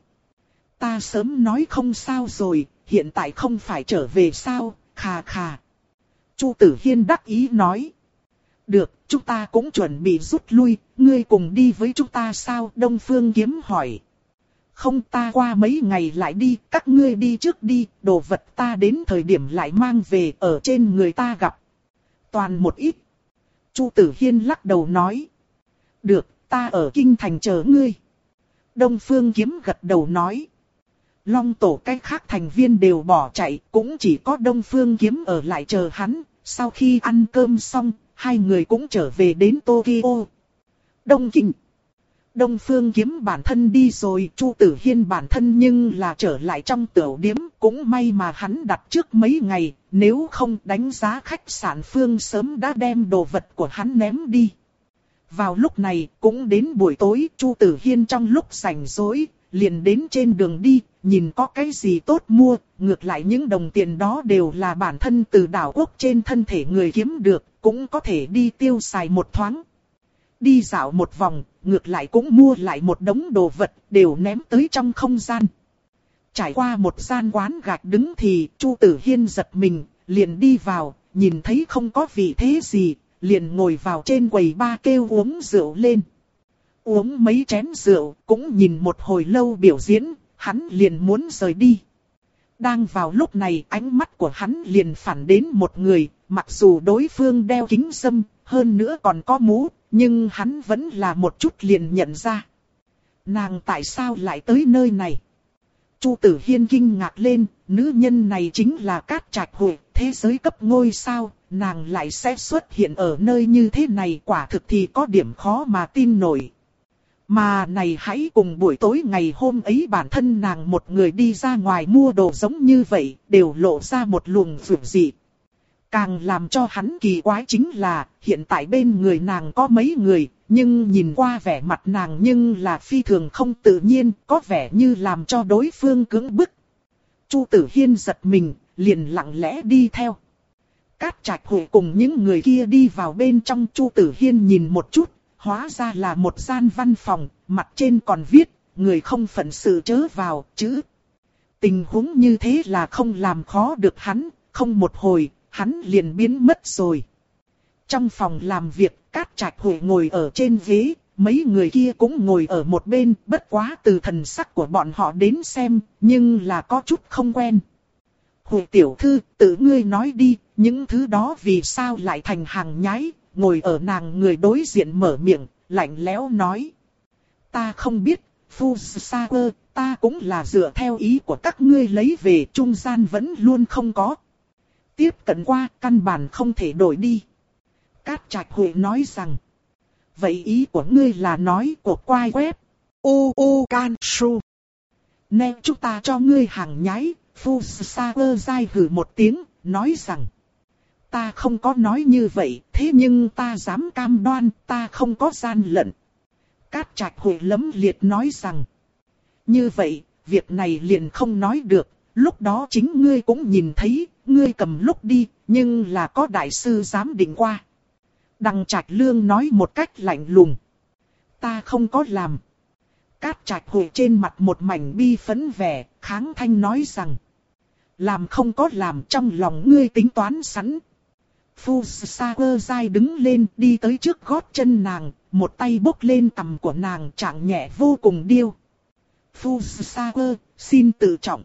Ta sớm nói không sao rồi, hiện tại không phải trở về sao, khà khà. Chu Tử Hiên đắc ý nói: Được, chúng ta cũng chuẩn bị rút lui, ngươi cùng đi với chúng ta sao? Đông Phương Kiếm hỏi. Không, ta qua mấy ngày lại đi, các ngươi đi trước đi, đồ vật ta đến thời điểm lại mang về, ở trên người ta gặp toàn một ít. Chu Tử Hiên lắc đầu nói: Được, ta ở kinh thành chờ ngươi. Đông Phương Kiếm gật đầu nói. Long tổ cách khác thành viên đều bỏ chạy, cũng chỉ có Đông Phương Kiếm ở lại chờ hắn. Sau khi ăn cơm xong, hai người cũng trở về đến Tokyo. Đông Kinh. Đông Phương Kiếm bản thân đi rồi, Chu Tử Hiên bản thân nhưng là trở lại trong tiểu điếm, cũng may mà hắn đặt trước mấy ngày, nếu không đánh giá khách sạn Phương sớm đã đem đồ vật của hắn ném đi. Vào lúc này, cũng đến buổi tối, Chu Tử Hiên trong lúc rảnh rỗi, liền đến trên đường đi, nhìn có cái gì tốt mua, ngược lại những đồng tiền đó đều là bản thân từ đảo quốc trên thân thể người kiếm được, cũng có thể đi tiêu xài một thoáng. Đi dạo một vòng, ngược lại cũng mua lại một đống đồ vật, đều ném tới trong không gian. Trải qua một gian quán gạch đứng thì Chu Tử Hiên giật mình, liền đi vào, nhìn thấy không có vị thế gì, liền ngồi vào trên quầy ba kêu uống rượu lên. Uống mấy chén rượu, cũng nhìn một hồi lâu biểu diễn, hắn liền muốn rời đi. Đang vào lúc này, ánh mắt của hắn liền phản đến một người, mặc dù đối phương đeo kính râm, hơn nữa còn có mũ, nhưng hắn vẫn là một chút liền nhận ra. Nàng tại sao lại tới nơi này? Chu Tử Hiên kinh ngạc lên, nữ nhân này chính là Cát Trạch Hội, thế giới cấp ngôi sao, nàng lại sẽ xuất hiện ở nơi như thế này, quả thực thì có điểm khó mà tin nổi. Mà này hãy cùng buổi tối ngày hôm ấy bản thân nàng một người đi ra ngoài mua đồ giống như vậy, đều lộ ra một luồng phượng dị. Càng làm cho hắn kỳ quái chính là, hiện tại bên người nàng có mấy người, nhưng nhìn qua vẻ mặt nàng nhưng là phi thường không tự nhiên, có vẻ như làm cho đối phương cưỡng bức. Chu Tử Hiên giật mình, liền lặng lẽ đi theo. Cát Trạch Hội cùng những người kia đi vào bên trong. Chu Tử Hiên nhìn một chút, hóa ra là một gian văn phòng, mặt trên còn viết, người không phận sự chớ vào, chữ. Tình huống như thế là không làm khó được hắn, không một hồi, hắn liền biến mất rồi. Trong phòng làm việc, Cát Trạch Hội ngồi ở trên ghế, mấy người kia cũng ngồi ở một bên, bất quá từ thần sắc của bọn họ đến xem, nhưng là có chút không quen. Huệ tiểu thư, tự ngươi nói đi, những thứ đó vì sao lại thành hàng nhái, ngồi ở nàng người đối diện mở miệng, lạnh lẽo nói. Ta không biết, Phu Sa Cơ, ta cũng là dựa theo ý của các ngươi lấy về, trung gian vẫn luôn không có. Tiếp cận qua, căn bản không thể đổi đi. Cát Trạch Huệ nói rằng. Vậy ý của ngươi là nói của quai web. U U Can Su. Nè chúng ta cho ngươi hàng nhái. Phu Sa Cơ dai hừ một tiếng, nói rằng. Ta không có nói như vậy, thế nhưng ta dám cam đoan, ta không có gian lận. Cát Trạch Huệ lấm liệt nói rằng. Như vậy, việc này liền không nói được, lúc đó chính ngươi cũng nhìn thấy, ngươi cầm lúc đi, nhưng là có đại sư giám định qua. Đằng Trạch Lương nói một cách lạnh lùng. Ta không có làm. Cát Trạch Huệ trên mặt một mảnh bi phẫn vẻ, kháng thanh nói rằng. Làm không có làm, trong lòng ngươi tính toán sẵn. Phu Sa Cơ dai đứng lên đi tới trước gót chân nàng, một tay bốc lên cằm của nàng trạng nhẹ vô cùng điêu. Phu Sa Cơ, xin tự trọng.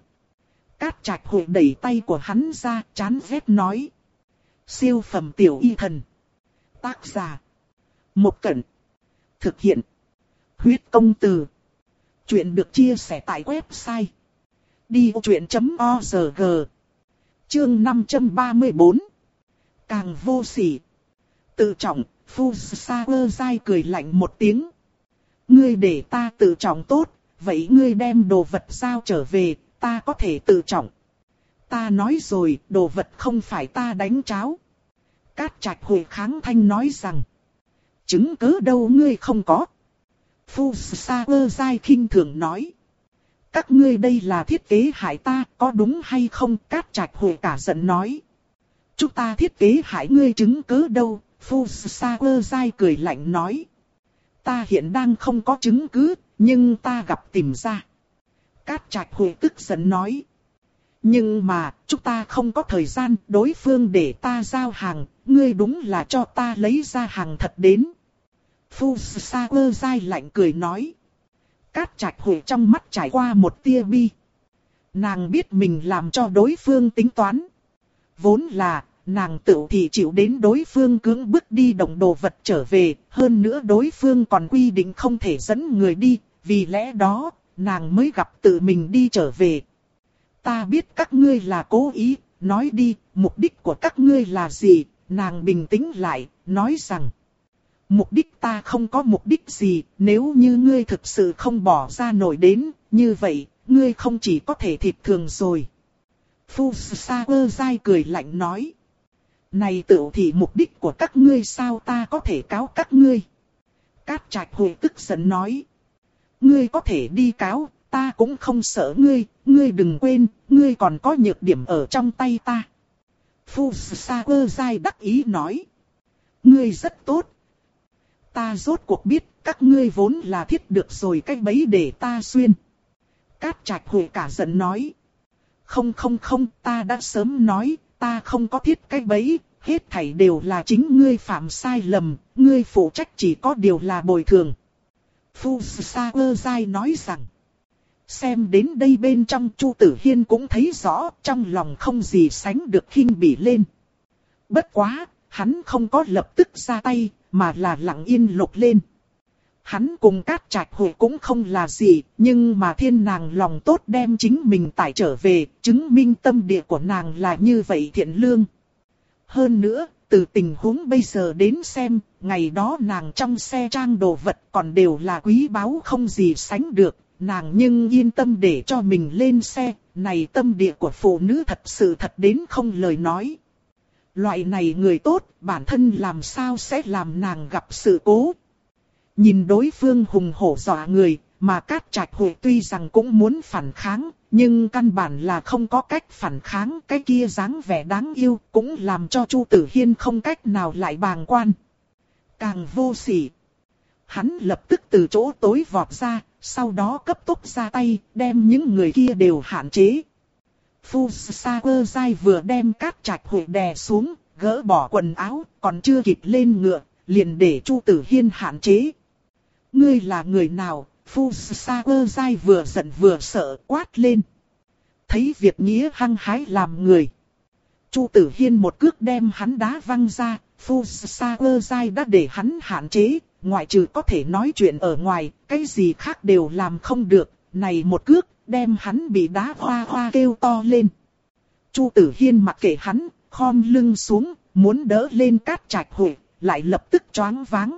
Cát Trạch Huệ đẩy tay của hắn ra, chán ghét nói. Siêu phẩm tiểu y thần. Tác giả. Một Cẩn. Thực hiện. Huyết công từ. Chuyện được chia sẻ tại website. đi ô chuyện chấm org. Chương năm trăm ba mươi bốn. Càng vô sỉ. Tự trọng, Phu Sa Cơ dai cười lạnh một tiếng. Ngươi để ta tự trọng tốt, vậy ngươi đem đồ vật giao trở về, ta có thể tự trọng. Ta nói rồi, đồ vật không phải ta đánh tráo. Cát Trạch Huệ kháng thanh nói rằng. Chứng cứ đâu ngươi không có. Phu Sa Cơ dai khinh thường nói. Các ngươi đây là thiết kế hại ta, có đúng hay không? Cát Trạch Huệ cả giận nói. Chúng ta thiết kế hại ngươi chứng cứ đâu? Phu Sa Cơ dai cười lạnh nói. Ta hiện đang không có chứng cứ, nhưng ta gặp tìm ra. Cát Trạch Huệ tức giận nói. Nhưng mà, chúng ta không có thời gian, đối phương để ta giao hàng, ngươi đúng là cho ta lấy ra hàng thật đến. Phu Sa Cơ dai lạnh cười nói. Cát Trạch Huệ trong mắt trải qua một tia bi. Nàng biết mình làm cho đối phương tính toán. Vốn là, nàng tự thì chịu đến đối phương cưỡng bức đi động đồ vật trở về, hơn nữa đối phương còn quy định không thể dẫn người đi, vì lẽ đó, nàng mới gặp tự mình đi trở về. Ta biết các ngươi là cố ý, nói đi, mục đích của các ngươi là gì? Nàng bình tĩnh lại, nói rằng. Mục đích ta không có mục đích gì, nếu như ngươi thực sự không bỏ ra nổi đến, như vậy, ngươi không chỉ có thể thịt thường rồi. Phu Sa Cơ dai cười lạnh nói. Này tự thì mục đích của các ngươi sao ta có thể cáo các ngươi? Cát Trạch Huệ tức giận nói. Ngươi có thể đi cáo, ta cũng không sợ ngươi, ngươi đừng quên, ngươi còn có nhược điểm ở trong tay ta. Phu Sa Cơ dai đắc ý nói. Ngươi rất tốt. Ta rốt cuộc biết, các ngươi vốn là thiết được rồi cái bẫy để ta xuyên. Cát Trạch Huệ cả giận nói. Không không không, ta đã sớm nói, ta không có thiết cái bẫy, hết thảy đều là chính ngươi phạm sai lầm, ngươi phụ trách chỉ có điều là bồi thường. Phu Sa Cơ dai nói rằng. Xem đến đây bên trong Chu Tử Hiên cũng thấy rõ, trong lòng không gì sánh được khinh bỉ lên. Bất quá, hắn không có lập tức ra tay, mà là lặng yên lục lên. Hắn cùng Cát Trạch Huệ cũng không là gì, nhưng mà thiên nàng lòng tốt đem chính mình tải trở về, chứng minh tâm địa của nàng là như vậy thiện lương. Hơn nữa, từ tình huống bây giờ đến xem, ngày đó nàng trong xe trang đồ vật còn đều là quý báu không gì sánh được, nàng nhưng yên tâm để cho mình lên xe, này tâm địa của phụ nữ thật sự thật đến không lời nói. Loại này người tốt, bản thân làm sao sẽ làm nàng gặp sự cố. Nhìn đối phương hùng hổ dọa người, mà Cát Trạch Huệ tuy rằng cũng muốn phản kháng, nhưng căn bản là không có cách phản kháng, cái kia dáng vẻ đáng yêu, cũng làm cho Chu Tử Hiên không cách nào lại bàng quan. Càng vô sỉ. Hắn lập tức từ chỗ tối vọt ra, sau đó cấp tốc ra tay, đem những người kia đều hạn chế. Phu Sa Cơ dai vừa đem Cát Trạch Huệ đè xuống, gỡ bỏ quần áo, còn chưa kịp lên ngựa, liền để Chu Tử Hiên hạn chế. Ngươi là người nào? Phu Sa Cơ dai vừa giận vừa sợ quát lên. thấy việc nghĩa hăng hái làm người. Chu Tử Hiên một cước đem hắn đá văng ra, Phu Sa Cơ Giai đã để hắn hạn chế, ngoại trừ có thể nói chuyện ở ngoài, cái gì khác đều làm không được, này một cước, đem hắn bị đá hoa hoa kêu to lên. Chu Tử Hiên mặc kệ hắn, khom lưng xuống, muốn đỡ lên Cát Trạch Huệ, lại lập tức choáng váng.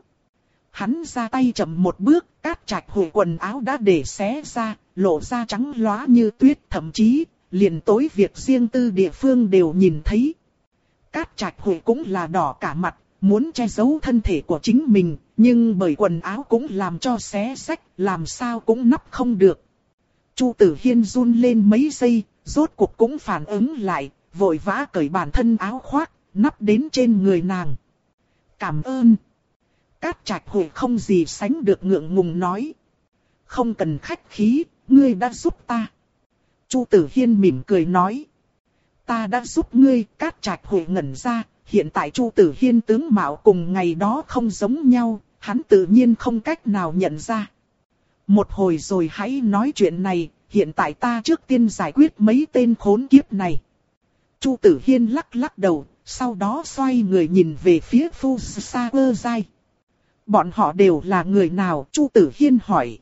Hắn ra tay chậm một bước, Cát Trạch Huệ quần áo đã để xé ra, lộ ra trắng lóa như tuyết, thậm chí, liền tối việc riêng tư địa phương đều nhìn thấy. Cát Trạch Huệ cũng là đỏ cả mặt, muốn che giấu thân thể của chính mình, nhưng bởi quần áo cũng làm cho xé xách, làm sao cũng nắp không được. Chu Tử Hiên run lên mấy giây, rốt cuộc cũng phản ứng lại, vội vã cởi bản thân áo khoác, nắp đến trên người nàng. Cảm ơn. Cát Trạch Huệ không gì sánh được ngượng ngùng nói. Không cần khách khí, ngươi đã giúp ta. Chu Tử Hiên mỉm cười nói. Ta đã giúp ngươi. Cát Trạch Huệ ngẩn ra, hiện tại Chu Tử Hiên tướng mạo cùng ngày đó không giống nhau, hắn tự nhiên không cách nào nhận ra. Một hồi rồi hãy nói chuyện này, hiện tại ta trước tiên giải quyết mấy tên khốn kiếp này. Chu Tử Hiên lắc lắc đầu, sau đó xoay người nhìn về phía Phu Sa Cơ Giai. Bọn họ đều là người nào? Chu Tử Hiên hỏi.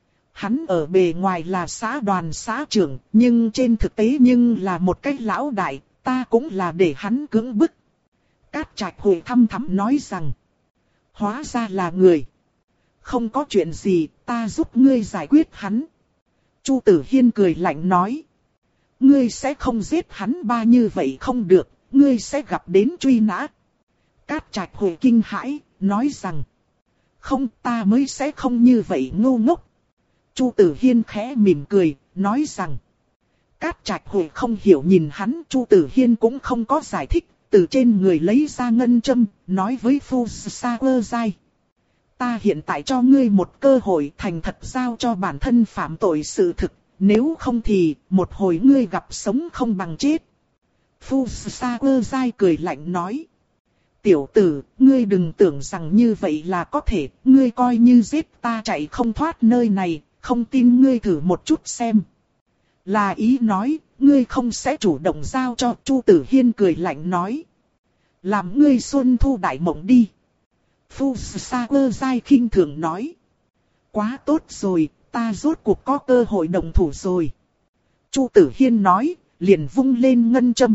Hắn ở bề ngoài là xã đoàn xã trưởng, nhưng trên thực tế nhưng là một cái lão đại, ta cũng là để hắn cưỡng bức. Cát Trạch Huệ thăm thắm nói rằng. Hóa ra là người. Không có chuyện gì, ta giúp ngươi giải quyết hắn. Chu Tử Hiên cười lạnh nói. Ngươi sẽ không giết hắn ba như vậy không được, ngươi sẽ gặp đến truy nã. Cát Trạch Huệ kinh hãi, nói rằng. Không, ta mới sẽ không như vậy ngu ngốc. Chu Tử Hiên khẽ mỉm cười, nói rằng. Cát Trạch Huệ không hiểu nhìn hắn, Chu Tử Hiên cũng không có giải thích, từ trên người lấy ra ngân châm, nói với Phu Sa Cơ Giai. Ta hiện tại cho ngươi một cơ hội thành thật giao cho bản thân phạm tội sự thực, nếu không thì một hồi ngươi gặp sống không bằng chết. Phu Sa Cơ Giai cười lạnh nói. Tiểu tử, ngươi đừng tưởng rằng như vậy là có thể, ngươi coi như giết ta chạy không thoát nơi này, không tin ngươi thử một chút xem. Là ý nói, ngươi không sẽ chủ động giao cho. Chu Tử Hiên cười lạnh nói. Làm ngươi xuân thu đại mộng đi. Phu Sa Cơ Giai khinh thường nói. Quá tốt rồi, ta rốt cuộc có cơ hội động thủ rồi. Chu Tử Hiên nói, liền vung lên ngân châm.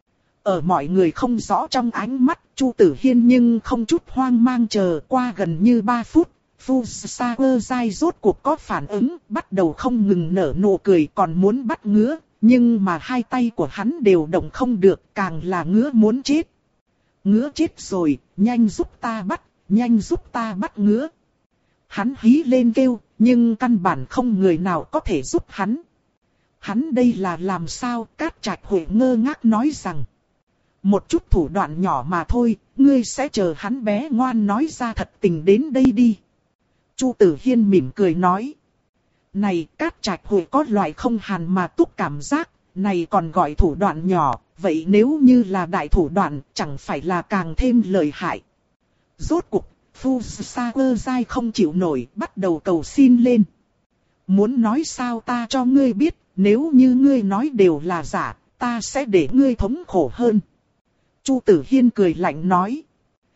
Ở mọi người không rõ trong ánh mắt, Chu Tử Hiên nhưng không chút hoang mang chờ qua gần như ba phút. Phu Sa Cơ Giai rốt cuộc có phản ứng, bắt đầu không ngừng nở nụ cười còn muốn bắt ngứa, nhưng mà hai tay của hắn đều động không được, càng là ngứa muốn chết. Ngứa chết rồi, nhanh giúp ta bắt, nhanh giúp ta bắt ngứa. Hắn hí lên kêu, nhưng căn bản không người nào có thể giúp hắn. Hắn đây là làm sao? Cát Trạch Huệ ngơ ngác nói rằng. Một chút thủ đoạn nhỏ mà thôi, ngươi sẽ chờ hắn bé ngoan nói ra thật tình đến đây đi. Chu Tử Hiên mỉm cười nói. Này, Cát Trạch Huệ có loại không hàn mà túc cảm giác, này còn gọi thủ đoạn nhỏ, vậy nếu như là đại thủ đoạn, chẳng phải là càng thêm lợi hại. Rốt cuộc, Phu Sa Cơ Giai không chịu nổi, bắt đầu cầu xin lên. Muốn nói sao ta cho ngươi biết, nếu như ngươi nói đều là giả, ta sẽ để ngươi thống khổ hơn. Chu Tử Hiên cười lạnh nói.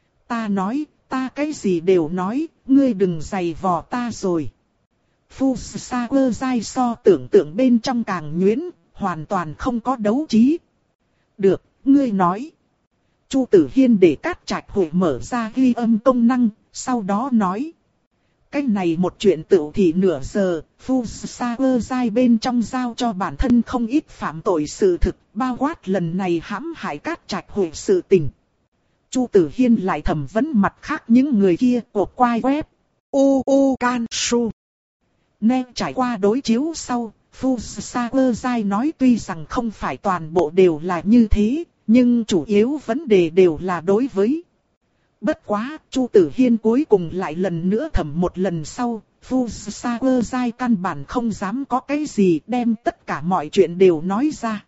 Ta nói, ta cái gì đều nói, ngươi đừng giày vò ta rồi. Phu Sa Cơ Giai so tưởng tượng bên trong càng nhuyễn, hoàn toàn không có đấu trí. Được, ngươi nói. Chu Tử Hiên để Cát Trạch Huệ mở ra ghi âm công năng, sau đó nói. Cái này một chuyện tựu thì nửa giờ, Phu Sa Cơ Giai bên trong giao cho bản thân không ít phạm tội sự thực, bao quát lần này hãm hại Cát Trạch Huệ sự tình. Chu Tử Hiên lại thẩm vấn mặt khác những người kia của quai web. U U Can Su. Nên trải qua đối chiếu sau, Phu Sa Cơ Giai nói tuy rằng không phải toàn bộ đều là như thế, nhưng chủ yếu vấn đề đều là đối với. Bất quá, Chu Tử Hiên cuối cùng lại lần nữa thẩm một lần sau, Phu Sa Cơ Giai căn bản không dám có cái gì đem tất cả mọi chuyện đều nói ra.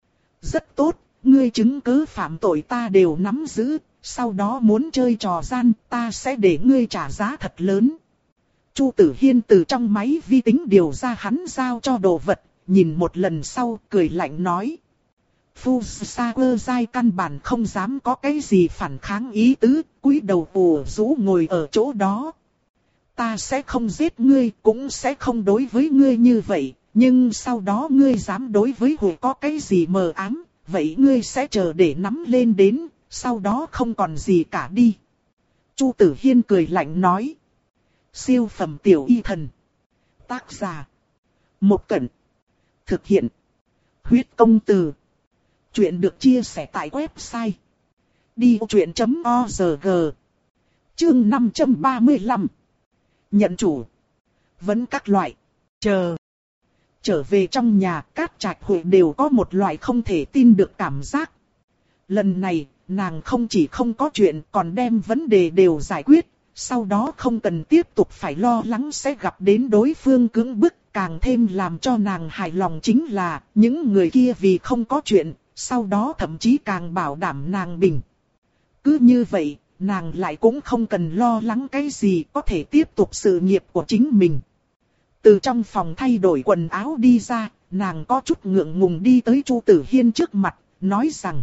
Rất tốt, ngươi chứng cứ phạm tội ta đều nắm giữ, sau đó muốn chơi trò gian ta sẽ để ngươi trả giá thật lớn. Chu Tử Hiên từ trong máy vi tính điều ra hắn giao cho đồ vật, nhìn một lần sau, cười lạnh nói. Phu Sa Cơ Giai căn bản không dám có cái gì phản kháng ý tứ, cúi đầu ủ rũ ngồi ở chỗ đó. Ta sẽ không giết ngươi, cũng sẽ không đối với ngươi như vậy, nhưng sau đó ngươi dám đối với Huệ có cái gì mờ ám, vậy ngươi sẽ chờ để nắm lên đến, sau đó không còn gì cả đi. Chu Tử Hiên cười lạnh nói. Siêu phẩm tiểu y thần. Tác giả. Một Cẩn. Thực hiện. Huyết công từ. Chuyện được chia sẻ tại website. đi ô chuyện chấm o rờ giê. Chương năm trăm ba mươi lăm. Nhận chủ. Vẫn các loại. Chờ. Trở về trong nhà, Cát Trạch Huệ đều có một loại không thể tin được cảm giác. Lần này, nàng không chỉ không có chuyện còn đem vấn đề đều giải quyết. Sau đó không cần tiếp tục phải lo lắng sẽ gặp đến đối phương cưỡng bức. Càng thêm làm cho nàng hài lòng chính là những người kia vì không có chuyện, sau đó thậm chí càng bảo đảm nàng bình. Cứ như vậy, nàng lại cũng không cần lo lắng cái gì, có thể tiếp tục sự nghiệp của chính mình. Từ trong phòng thay đổi quần áo đi ra, nàng có chút ngượng ngùng đi tới Chu Tử Hiên trước mặt, nói rằng.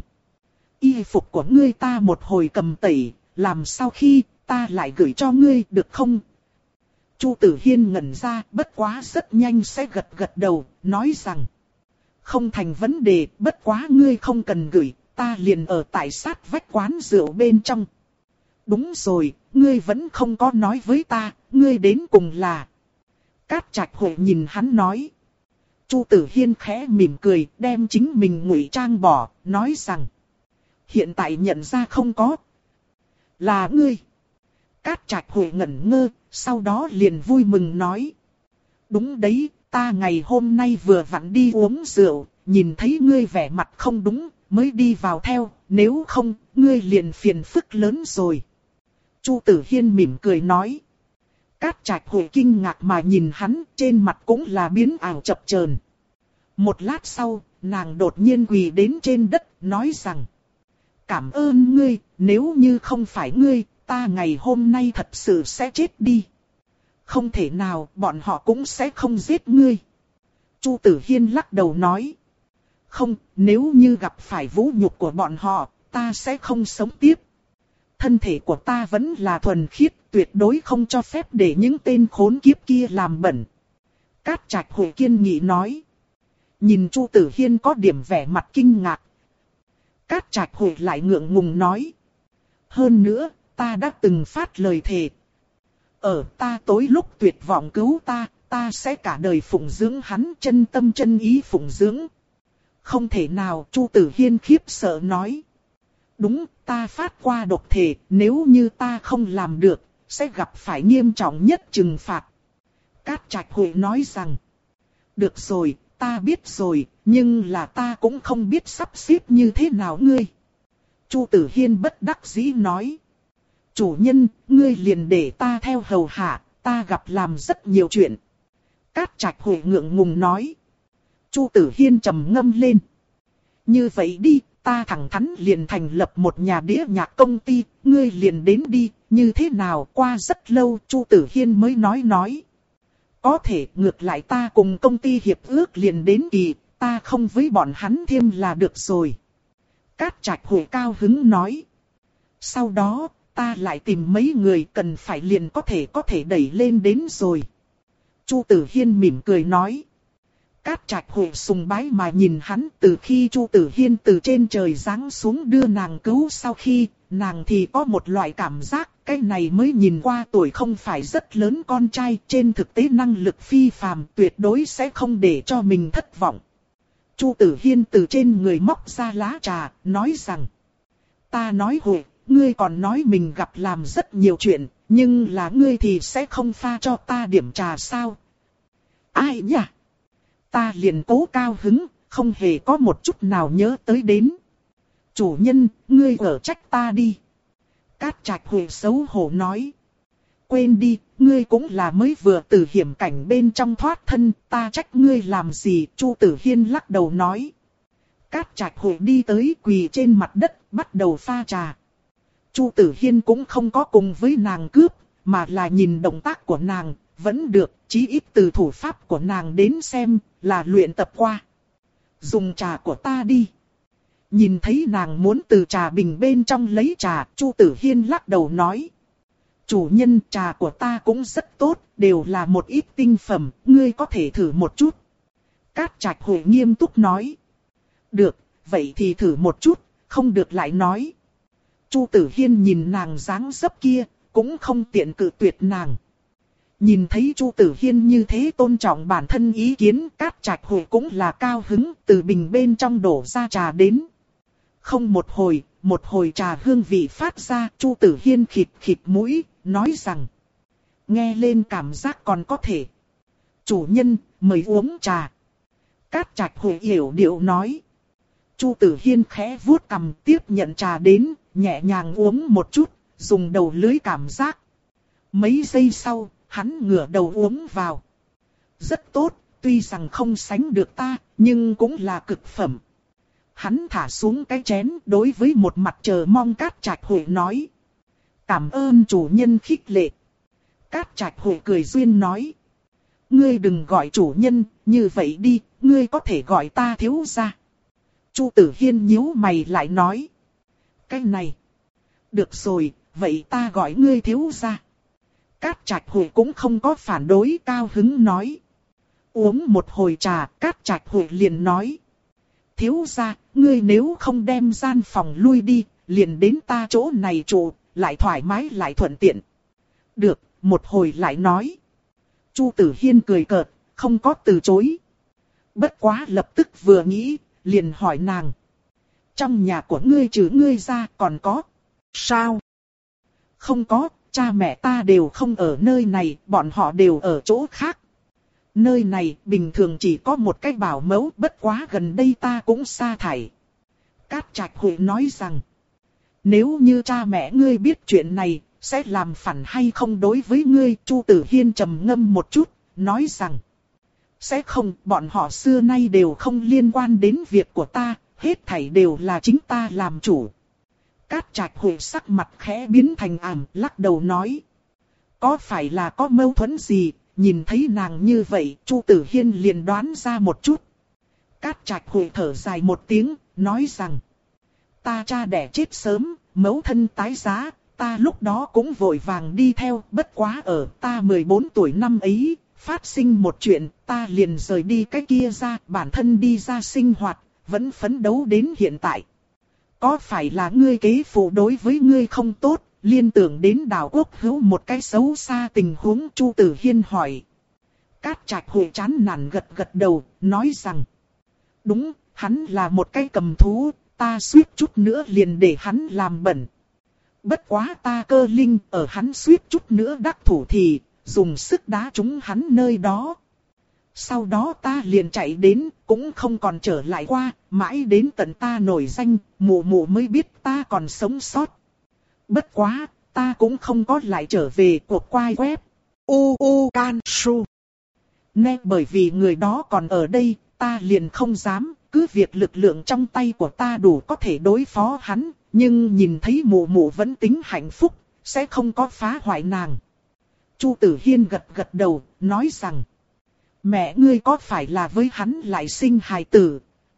Y phục của ngươi ta một hồi cầm tẩy, làm sao khi ta lại gửi cho ngươi được không? Chu Tử Hiên ngẩn ra, bất quá rất nhanh sẽ gật gật đầu, nói rằng. Không thành vấn đề, bất quá ngươi không cần gửi, ta liền ở tại sát vách quán rượu bên trong. Đúng rồi, ngươi vẫn không có nói với ta, ngươi đến cùng là. Cát Trạch Huệ nhìn hắn nói. Chu Tử Hiên khẽ mỉm cười, đem chính mình ngụy trang bỏ, nói rằng. Hiện tại nhận ra không có. Là ngươi. Cát Trạch Huệ ngẩn ngơ, sau đó liền vui mừng nói. Đúng đấy, ta ngày hôm nay vừa vặn đi uống rượu, nhìn thấy ngươi vẻ mặt không đúng, mới đi vào theo, nếu không, ngươi liền phiền phức lớn rồi. Chu Tử Hiên mỉm cười nói. Cát Trạch Huệ kinh ngạc mà nhìn hắn, trên mặt cũng là biến ảo chập chờn. Một lát sau, nàng đột nhiên quỳ đến trên đất, nói rằng. Cảm ơn ngươi, nếu như không phải ngươi, ta ngày hôm nay thật sự sẽ chết đi. Không thể nào, bọn họ cũng sẽ không giết ngươi. Chu Tử Hiên lắc đầu nói. Không, nếu như gặp phải vũ nhục của bọn họ, ta sẽ không sống tiếp. Thân thể của ta vẫn là thuần khiết, tuyệt đối không cho phép để những tên khốn kiếp kia làm bẩn. Cát Trạch Huệ kiên nghị nói. Nhìn Chu Tử Hiên có điểm vẻ mặt kinh ngạc. Cát Trạch Huệ lại ngượng ngùng nói. Hơn nữa, ta đã từng phát lời thề. Ở ta tối lúc tuyệt vọng cứu ta, ta sẽ cả đời phụng dưỡng hắn, chân tâm chân ý phụng dưỡng. Không thể nào, Chu Tử Hiên khiếp sợ nói. Đúng, ta phát qua độc thể, nếu như ta không làm được, sẽ gặp phải nghiêm trọng nhất trừng phạt. Cát Trạch Huệ nói rằng. Được rồi, ta biết rồi, nhưng là ta cũng không biết sắp xếp như thế nào ngươi. Chu Tử Hiên bất đắc dĩ nói. Chủ nhân, ngươi liền để ta theo hầu hạ, ta gặp làm rất nhiều chuyện. Cát Trạch Huệ ngượng ngùng nói. Chu Tử Hiên trầm ngâm lên. Như vậy đi, ta thẳng thắn liền thành lập một nhà đĩa nhạc công ty, ngươi liền đến đi, như thế nào? Qua rất lâu, Chu Tử Hiên mới nói nói. Có thể, ngược lại ta cùng công ty hiệp ước liền đến kỳ, ta không với bọn hắn thêm là được rồi. Cát Trạch Huệ cao hứng nói. Sau đó, ta lại tìm mấy người cần phải liền có thể có thể đẩy lên đến rồi. Chu Tử Hiên mỉm cười nói. Cát Trạch Huệ sùng bái mà nhìn hắn, từ khi Chu Tử Hiên từ trên trời giáng xuống đưa nàng cứu sau khi, nàng thì có một loại cảm giác, cái này mới nhìn qua tuổi không phải rất lớn con trai, trên thực tế năng lực phi phàm, tuyệt đối sẽ không để cho mình thất vọng. Chu Tử Hiên từ trên người móc ra lá trà, nói rằng. Ta nói Huệ, ngươi còn nói mình gặp làm rất nhiều chuyện, nhưng là ngươi thì sẽ không pha cho ta điểm trà sao? Ai nhỉ? Ta liền cố cao hứng, không hề có một chút nào nhớ tới đến. Chủ nhân, ngươi ở trách ta đi. Cát Trạch Huệ xấu hổ nói. Quên đi, ngươi cũng là mới vừa từ hiểm cảnh bên trong thoát thân, ta trách ngươi làm gì? Chu Tử Hiên lắc đầu nói. Cát Trạch Huệ đi tới quỳ trên mặt đất, bắt đầu pha trà. Chu Tử Hiên cũng không có cùng với nàng cướp, mà là nhìn động tác của nàng, vẫn được, chí ít từ thủ pháp của nàng đến xem, là luyện tập qua. Dùng trà của ta đi. Nhìn thấy nàng muốn từ trà bình bên trong lấy trà, Chu Tử Hiên lắc đầu nói. Chủ nhân, trà của ta cũng rất tốt, đều là một ít tinh phẩm, ngươi có thể thử một chút. Cát Trạch Huệ nghiêm túc nói. Được, vậy thì thử một chút, không được lại nói. Chu Tử Hiên nhìn nàng dáng dấp kia, cũng không tiện cự tuyệt nàng. Nhìn thấy Chu Tử Hiên như thế tôn trọng bản thân ý kiến, Cát Trạch Huệ cũng là cao hứng, từ bình bên trong đổ ra trà đến. Không một hồi, một hồi trà hương vị phát ra, Chu Tử Hiên khịt khịt mũi, nói rằng. Nghe lên cảm giác còn có thể. Chủ nhân, mời uống trà. Cát Trạch Huệ hiểu điệu nói. Chu Tử Hiên khẽ vuốt cằm tiếp nhận trà đến, nhẹ nhàng uống một chút, dùng đầu lưỡi cảm giác. Mấy giây sau, hắn ngửa đầu uống vào. Rất tốt, tuy rằng không sánh được ta, nhưng cũng là cực phẩm. Hắn thả xuống cái chén đối với một mặt chờ mong Cát Trạch Huệ nói. Cảm ơn chủ nhân khích lệ. Cát Trạch Huệ cười duyên nói. Ngươi đừng gọi chủ nhân, như vậy đi, ngươi có thể gọi ta thiếu gia. Chu Tử Hiên nhíu mày lại nói. Cái này. Được rồi, vậy ta gọi ngươi thiếu gia. Cát Trạch Huệ cũng không có phản đối, cao hứng nói. Uống một hồi trà, Cát Trạch Huệ liền nói. Thiếu gia, ngươi nếu không đem gian phòng lui đi, liền đến ta chỗ này trụ, lại thoải mái lại thuận tiện. Được, một hồi lại nói. Chu Tử Hiên cười cợt, không có từ chối. Bất quá lập tức vừa nghĩ, liền hỏi nàng. Trong nhà của ngươi trừ ngươi ra còn có. Sao? Không có, cha mẹ ta đều không ở nơi này, bọn họ đều ở chỗ khác. Nơi này bình thường chỉ có một cái bảo mẫu, bất quá gần đây ta cũng sa thải. Cát Trạch Huệ nói rằng. Nếu như cha mẹ ngươi biết chuyện này, sẽ làm phản hay không đối với ngươi? Chu Tử Hiên trầm ngâm một chút, nói rằng. Sẽ không, bọn họ xưa nay đều không liên quan đến việc của ta, hết thảy đều là chính ta làm chủ. Cát Trạch Huệ sắc mặt khẽ biến thành ảm, lắc đầu nói. Có phải là có mâu thuẫn gì? Nhìn thấy nàng như vậy, Chu Tử Hiên liền đoán ra một chút. Cát Trạch Huệ thở dài một tiếng, nói rằng. Ta cha đẻ chết sớm, mẫu thân tái giá, ta lúc đó cũng vội vàng đi theo, bất quá ở ta mười bốn tuổi năm ấy, phát sinh một chuyện, ta liền rời đi cái kia ra, bản thân đi ra sinh hoạt, vẫn phấn đấu đến hiện tại. Có phải là ngươi kế phụ đối với ngươi không tốt, liên tưởng đến Đào Quốc Hữu một cái xấu xa tình huống? Chu Tử Hiên hỏi. Cát Trạch Huệ chán nản gật gật đầu, nói rằng. Đúng, hắn là một cái cầm thú, ta suýt chút nữa liền để hắn làm bẩn. Bất quá ta cơ linh, ở hắn suýt chút nữa đắc thủ thì, dùng sức đá trúng hắn nơi đó. Sau đó ta liền chạy đến, cũng không còn trở lại qua, mãi đến tận ta nổi danh, mụ mụ mới biết ta còn sống sót. Bất quá, ta cũng không có lại trở về cuộc quay web. U U Can Su. Nè, bởi vì người đó còn ở đây, ta liền không dám, cứ việc lực lượng trong tay của ta đủ có thể đối phó hắn, nhưng nhìn thấy mụ mụ vẫn tính hạnh phúc, sẽ không có phá hoại nàng. Chu Tử Hiên gật gật đầu, nói rằng. Mẹ ngươi có phải là với hắn lại sinh hài tử?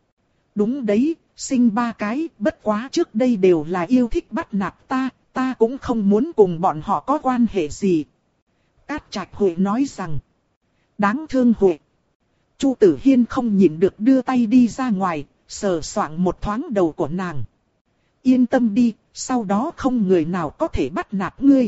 Đúng đấy, sinh ba cái, bất quá trước đây đều là yêu thích bắt nạt ta, ta cũng không muốn cùng bọn họ có quan hệ gì. Cát Trạch Huệ nói rằng. Đáng thương Huệ. Chu Tử Hiên không nhịn được đưa tay đi ra ngoài, sờ soạng một thoáng đầu của nàng. Yên tâm đi, sau đó không người nào có thể bắt nạt ngươi.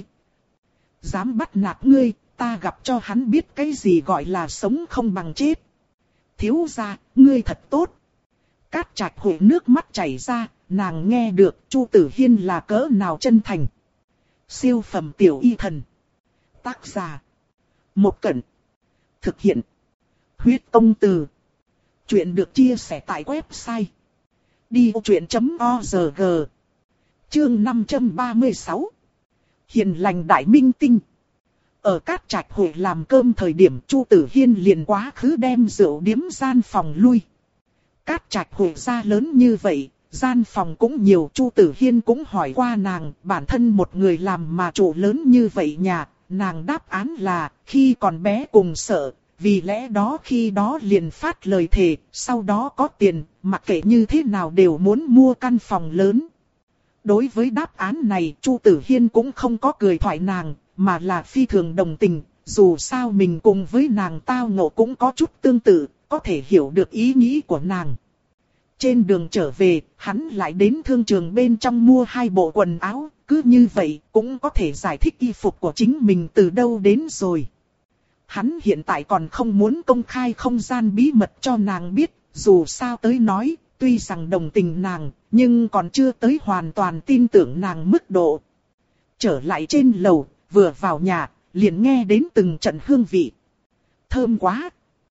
Dám bắt nạt ngươi, ta gặp cho hắn biết cái gì gọi là sống không bằng chết. Thiếu gia, ngươi thật tốt. Cát Trạch Huệ nước mắt chảy ra, nàng nghe được Chu Tử Hiên là cỡ nào chân thành. Siêu phẩm tiểu y thần. Tác giả. Một Cẩn. Thực hiện. Huyết Công Từ. Chuyện được chia sẻ tại website đi vô chuyện chấm org. Chương năm trăm ba mươi sáu. Hiền lành đại minh tinh. Ở Cát Trạch Huệ làm cơm thời điểm, Chu Tử Hiên liền quá khứ đem rượu điếm gian phòng lui. Cát Trạch Huệ ra lớn như vậy, gian phòng cũng nhiều. Chu Tử Hiên cũng hỏi qua nàng, bản thân một người làm mà chủ lớn như vậy nhà, nàng đáp án là khi còn bé cùng sợ, vì lẽ đó khi đó liền phát lời thề, sau đó có tiền, mặc kệ như thế nào đều muốn mua căn phòng lớn. Đối với đáp án này, Chu Tử Hiên cũng không có cười thoại nàng, mà là phi thường đồng tình, dù sao mình cùng với nàng tao ngộ cũng có chút tương tự, có thể hiểu được ý nghĩ của nàng. Trên đường trở về, hắn lại đến thương trường bên trong mua hai bộ quần áo, cứ như vậy cũng có thể giải thích y phục của chính mình từ đâu đến rồi. Hắn hiện tại còn không muốn công khai không gian bí mật cho nàng biết, dù sao tới nói, tuy rằng đồng tình nàng, nhưng còn chưa tới hoàn toàn tin tưởng nàng mức độ. Trở lại trên lầu, vừa vào nhà, liền nghe đến từng trận hương vị. Thơm quá!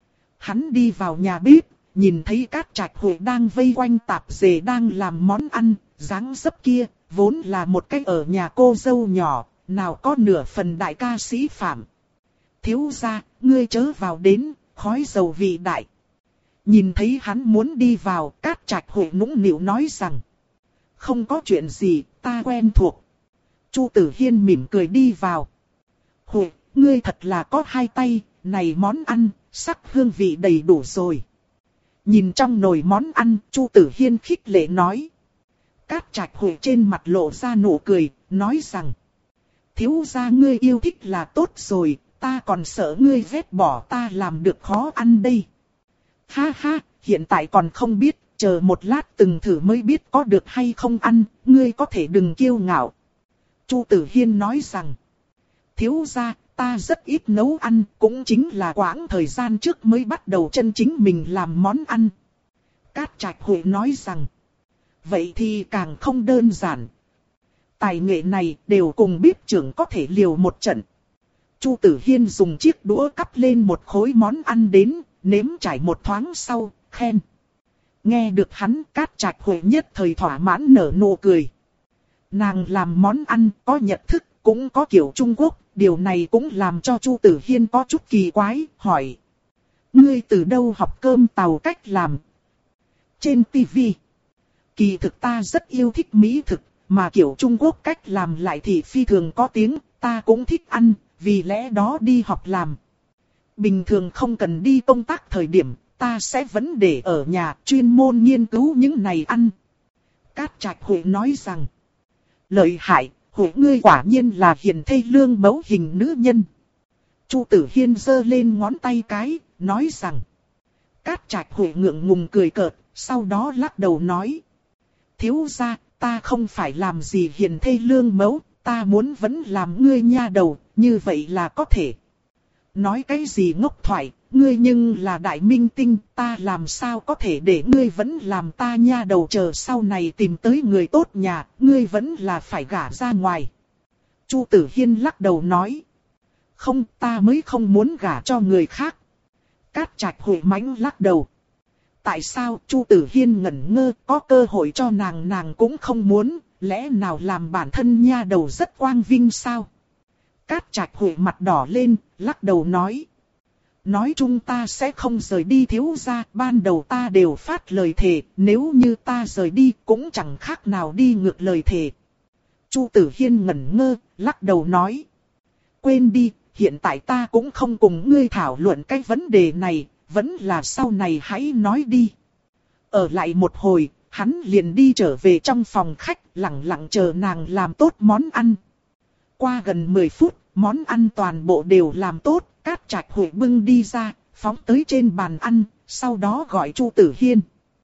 Hắn đi vào nhà bếp, nhìn thấy Cát Trạch Huệ đang vây quanh tạp dề đang làm món ăn, dáng dấp kia, vốn là một cái ở nhà cô dâu nhỏ, nào có nửa phần đại ca sĩ phạm. Thiếu gia, ngươi chớ vào đến, khói dầu vị đại. Nhìn thấy hắn muốn đi vào, Cát Trạch Huệ nũng nịu nói rằng. Không có chuyện gì, ta quen thuộc. Chu Tử Hiên mỉm cười đi vào. Huệ, ngươi thật là có hai tay, này món ăn, sắc hương vị đầy đủ rồi. Nhìn trong nồi món ăn, Chu Tử Hiên khích lệ nói. Cát Trạch Huệ trên mặt lộ ra nụ cười, nói rằng. Thiếu gia ngươi yêu thích là tốt rồi, ta còn sợ ngươi ghét bỏ ta làm được khó ăn đây. Ha ha, hiện tại còn không biết, chờ một lát từng thử mới biết có được hay không ăn, ngươi có thể đừng kiêu ngạo. Chu Tử Hiên nói rằng. Thiếu gia, ta rất ít nấu ăn, cũng chính là quãng thời gian trước mới bắt đầu chân chính mình làm món ăn. Cát Trạch Huệ nói rằng. Vậy thì càng không đơn giản. Tài nghệ này đều cùng bếp trưởng có thể liều một trận. Chu Tử Hiên dùng chiếc đũa cắp lên một khối món ăn đến, nếm trải một thoáng sau, khen. Nghe được hắn, Cát Trạch Huệ nhất thời thỏa mãn nở nụ cười. Nàng làm món ăn có nhận thức, cũng có kiểu Trung Quốc, điều này cũng làm cho Chu Tử Hiên có chút kỳ quái, hỏi. Ngươi từ đâu học cơm tàu cách làm? Trên tivi. Kỳ thực ta rất yêu thích mỹ thực, mà kiểu Trung Quốc cách làm lại thì phi thường có tiếng, ta cũng thích ăn, vì lẽ đó đi học làm. Bình thường không cần đi công tác thời điểm, ta sẽ vẫn để ở nhà chuyên môn nghiên cứu những này ăn. Cát Trạch Huệ nói rằng. Lợi hại, Huệ ngươi quả nhiên là hiền thê lương mẫu hình nữ nhân. Chu Tử Hiên giơ lên ngón tay cái, nói rằng. Cát Trạch Huệ ngượng ngùng cười cợt, sau đó lắc đầu nói. Thiếu gia, ta không phải làm gì hiền thê lương mẫu, ta muốn vẫn làm ngươi nha đầu, như vậy là có thể. Nói cái gì ngốc thoại, ngươi nhưng là đại minh tinh, ta làm sao có thể để ngươi vẫn làm ta nha đầu, chờ sau này tìm tới người tốt nhà, ngươi vẫn là phải gả ra ngoài. Chu Tử Hiên lắc đầu nói. Không, ta mới không muốn gả cho người khác. Cát Trạch Huệ mãnh lắc đầu. Tại sao Chu Tử Hiên ngẩn ngơ, có cơ hội cho nàng nàng cũng không muốn, lẽ nào làm bản thân nha đầu rất quang vinh sao? Cát Trạch Huệ mặt đỏ lên, lắc đầu nói. Nói chung ta sẽ không rời đi thiếu gia, ban đầu ta đều phát lời thề, nếu như ta rời đi cũng chẳng khác nào đi ngược lời thề. Chu Tử Hiên ngẩn ngơ, lắc đầu nói. Quên đi, hiện tại ta cũng không cùng ngươi thảo luận cái vấn đề này, vẫn là sau này hãy nói đi. Ở lại một hồi, hắn liền đi trở về trong phòng khách, lặng lặng chờ nàng làm tốt món ăn. Qua gần mười phút, món ăn toàn bộ đều làm tốt, Cát Trạch Huệ bưng đi ra, phóng tới trên bàn ăn, sau đó gọi Chu Tử Hiên.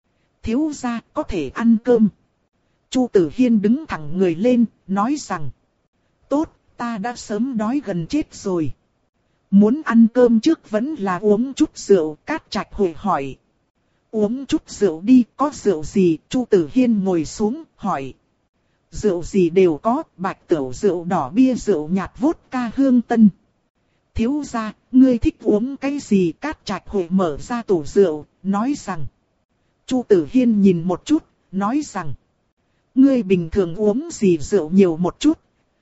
Thiếu gia, có thể ăn cơm. Chu Tử Hiên đứng thẳng người lên, nói rằng. Tốt, ta đã sớm đói gần chết rồi. Muốn ăn cơm trước vẫn là uống chút rượu, Cát Trạch Huệ hỏi. Uống chút rượu đi, có rượu gì? Chu Tử Hiên ngồi xuống, hỏi. Rượu gì đều có, bạch tửu, rượu đỏ, bia, rượu nhạt, vodka, hương tân. Thiếu gia, ngươi thích uống cái gì? Cát Trạch Huệ mở ra tủ rượu, nói rằng. Chu Tử Hiên nhìn một chút, nói rằng. Ngươi bình thường uống gì rượu nhiều một chút?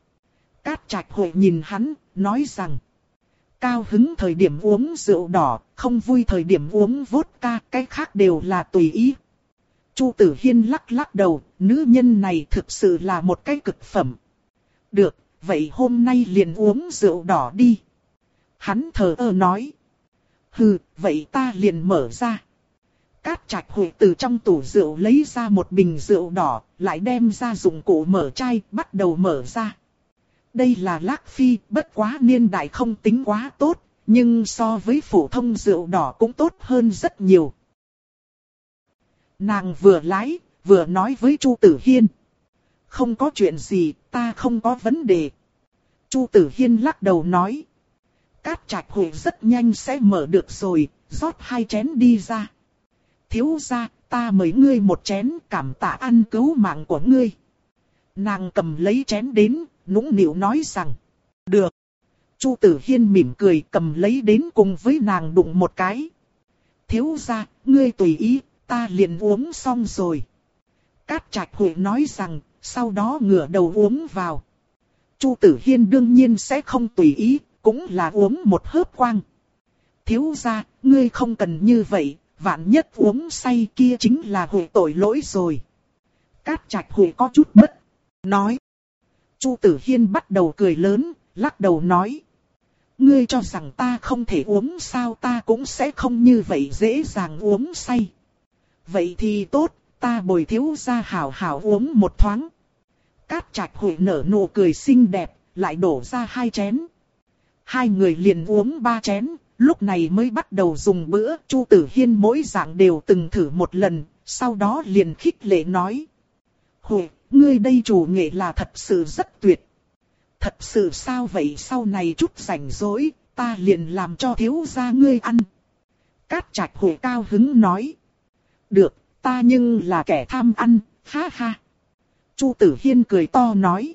Cát Trạch Huệ nhìn hắn, nói rằng. Cao hứng thời điểm uống rượu đỏ, không vui thời điểm uống vodka, cái khác đều là tùy ý. Chu Tử Hiên lắc lắc đầu, nữ nhân này thực sự là một cái cực phẩm. Được, vậy hôm nay liền uống rượu đỏ đi. Hắn thờ ơ nói. Hừ, vậy ta liền mở ra. Cát Trạch Huệ từ trong tủ rượu lấy ra một bình rượu đỏ, lại đem ra dụng cụ mở chai, bắt đầu mở ra. Đây là Lác Phi, bất quá niên đại không tính quá tốt, nhưng so với phổ thông rượu đỏ cũng tốt hơn rất nhiều. Nàng vừa lái, vừa nói với Chu Tử Hiên. Không có chuyện gì, ta không có vấn đề. Chu Tử Hiên lắc đầu nói. Cát Trạch Huệ rất nhanh sẽ mở được rồi, rót hai chén đi ra. Thiếu gia, ta mời ngươi một chén, cảm tạ ăn cứu mạng của ngươi. Nàng cầm lấy chén đến, nũng nịu nói rằng. Được. Chu Tử Hiên mỉm cười cầm lấy đến cùng với nàng đụng một cái. Thiếu gia, ngươi tùy ý, ta liền uống xong rồi. Cát Trạch Huệ nói rằng, sau đó ngửa đầu uống vào. Chu Tử Hiên đương nhiên sẽ không tùy ý, cũng là uống một hớp quang. Thiếu gia, ngươi không cần như vậy, vạn nhất uống say kia chính là Huệ tội lỗi rồi. Cát Trạch Huệ có chút bất, nói. Chu Tử Hiên bắt đầu cười lớn, lắc đầu nói. Ngươi cho rằng ta không thể uống sao, ta cũng sẽ không như vậy dễ dàng uống say. Vậy thì tốt, ta bồi thiếu gia hảo hảo uống một thoáng. Cát Trạch Huệ nở nụ cười xinh đẹp, lại đổ ra hai chén. Hai người liền uống ba chén, lúc này mới bắt đầu dùng bữa. Chu Tử Hiên mỗi dạng đều từng thử một lần, sau đó liền khích lệ nói. Huệ, ngươi đây chủ nghệ là thật sự rất tuyệt. Thật sự sao vậy, sau này chút rảnh rỗi, ta liền làm cho thiếu gia ngươi ăn. Cát Trạch Huệ cao hứng nói. Được, ta nhưng là kẻ tham ăn, ha ha. Chu Tử Hiên cười to nói.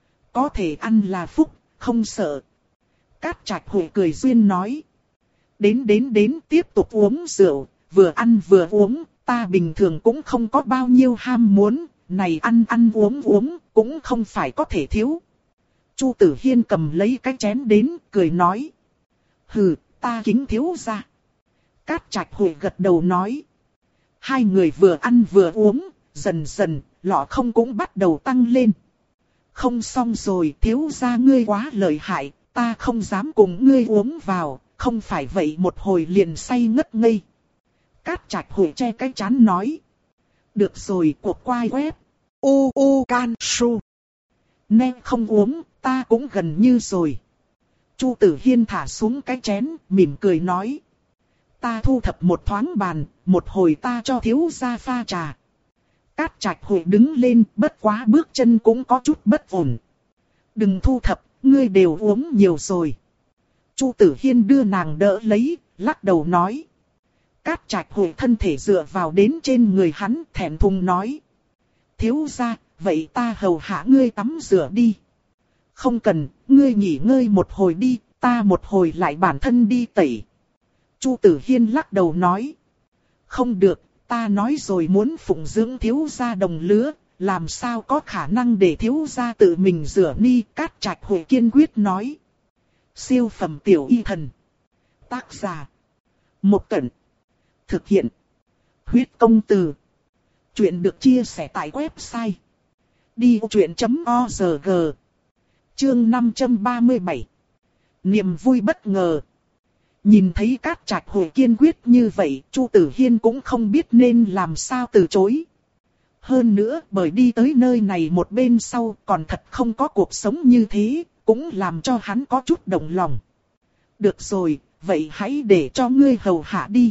Có thể ăn là phúc, không sợ. Cát Trạch Huệ cười duyên nói. Đến đến đến tiếp tục uống rượu, vừa ăn vừa uống, ta bình thường cũng không có bao nhiêu ham muốn, này ăn ăn uống uống, cũng không phải có thể thiếu. Chu Tử Hiên cầm lấy cái chén đến, cười nói. Hừ, ta kính thiếu gia. Cát Trạch Huệ gật đầu nói. Hai người vừa ăn vừa uống, dần dần, lọ không cũng bắt đầu tăng lên. Không xong rồi, thiếu gia ngươi quá lợi hại, ta không dám cùng ngươi uống vào, không phải vậy một hồi liền say ngất ngây. Cát Trạch Huệ che cái chán nói. Được rồi, cuộc quay web. U U Can Su. Nè không uống, ta cũng gần như rồi. Chu Tử Hiên thả xuống cái chén, mỉm cười nói. Ta thu thập một thoáng bàn, một hồi ta cho thiếu gia pha trà. Cát Trạch Huệ đứng lên, bất quá bước chân cũng có chút bất ổn. Đừng thu thập, ngươi đều uống nhiều rồi. Chu Tử Hiên đưa nàng đỡ lấy, lắc đầu nói. Cát Trạch Huệ thân thể dựa vào đến trên người hắn, thẹn thùng nói. Thiếu gia, vậy ta hầu hạ ngươi tắm rửa đi. Không cần, ngươi nghỉ ngơi một hồi đi, ta một hồi lại bản thân đi tẩy. Chu Tử Hiên lắc đầu nói. Không được, ta nói rồi muốn phụng dưỡng thiếu gia đồng lứa, làm sao có khả năng để thiếu gia tự mình rửa ni. Cát Trạch Huệ kiên quyết nói. Siêu phẩm tiểu y thần. Tác giả. Một Cẩn. Thực hiện. Huyết công từ. Chuyện được chia sẻ tại website. đi ô chuyện chấm org. Chương năm trăm ba mươi bảy. Niềm vui bất ngờ. Nhìn thấy Cát Trạch Huệ kiên quyết như vậy, Chu Tử Hiên cũng không biết nên làm sao từ chối. Hơn nữa, bởi đi tới nơi này một bên sau còn thật không có cuộc sống như thế, cũng làm cho hắn có chút động lòng. Được rồi, vậy hãy để cho ngươi hầu hạ đi.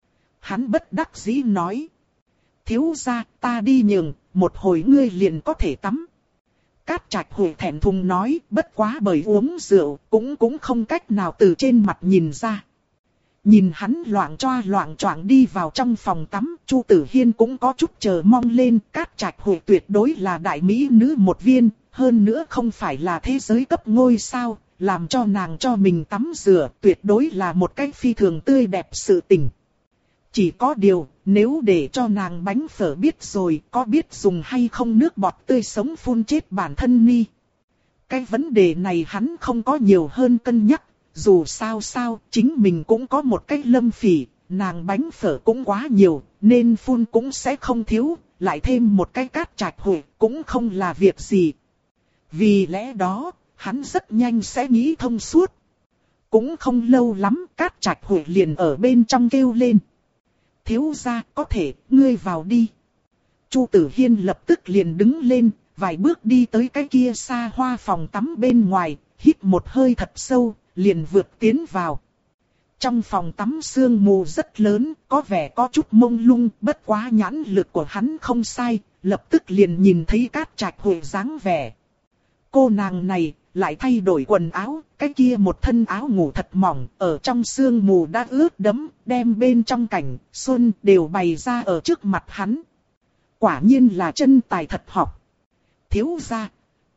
Hắn bất đắc dĩ nói. Thiếu gia, ta đi nhường, một hồi ngươi liền có thể tắm. Cát Trạch Huệ thẹn thùng nói, bất quá bởi uống rượu, cũng cũng không cách nào từ trên mặt nhìn ra. Nhìn hắn loạng choa loạng choạng đi vào trong phòng tắm, Chu Tử Hiên cũng có chút chờ mong lên. Cát Trạch Huệ tuyệt đối là đại mỹ nữ một viên, hơn nữa không phải là thế giới cấp ngôi sao, làm cho nàng cho mình tắm rửa, tuyệt đối là một cách phi thường tươi đẹp sự tình. Chỉ có điều, nếu để cho nàng bánh phở biết rồi, có biết dùng hay không nước bọt tươi sống phun chết bản thân ni. Cái vấn đề này hắn không có nhiều hơn cân nhắc, dù sao sao, chính mình cũng có một cái lâm phỉ, nàng bánh phở cũng quá nhiều, nên phun cũng sẽ không thiếu, lại thêm một cái Cát Trạch Huệ cũng không là việc gì. Vì lẽ đó, hắn rất nhanh sẽ nghĩ thông suốt. Cũng không lâu lắm, Cát Trạch Huệ liền ở bên trong kêu lên. Thiếu gia, có thể, ngươi vào đi. Chu Tử Hiên lập tức liền đứng lên, vài bước đi tới cái kia xa hoa phòng tắm bên ngoài, hít một hơi thật sâu, liền vượt tiến vào. Trong phòng tắm sương mù rất lớn, có vẻ có chút mông lung, bất quá nhãn lực của hắn không sai, lập tức liền nhìn thấy Cát Trạch Huệ dáng vẻ. Cô nàng này lại thay đổi quần áo, cái kia một thân áo ngủ thật mỏng, ở trong sương mù đã ướt đẫm, đem bên trong cảnh xuân đều bày ra ở trước mặt hắn. Quả nhiên là chân tài thật học. Thiếu gia,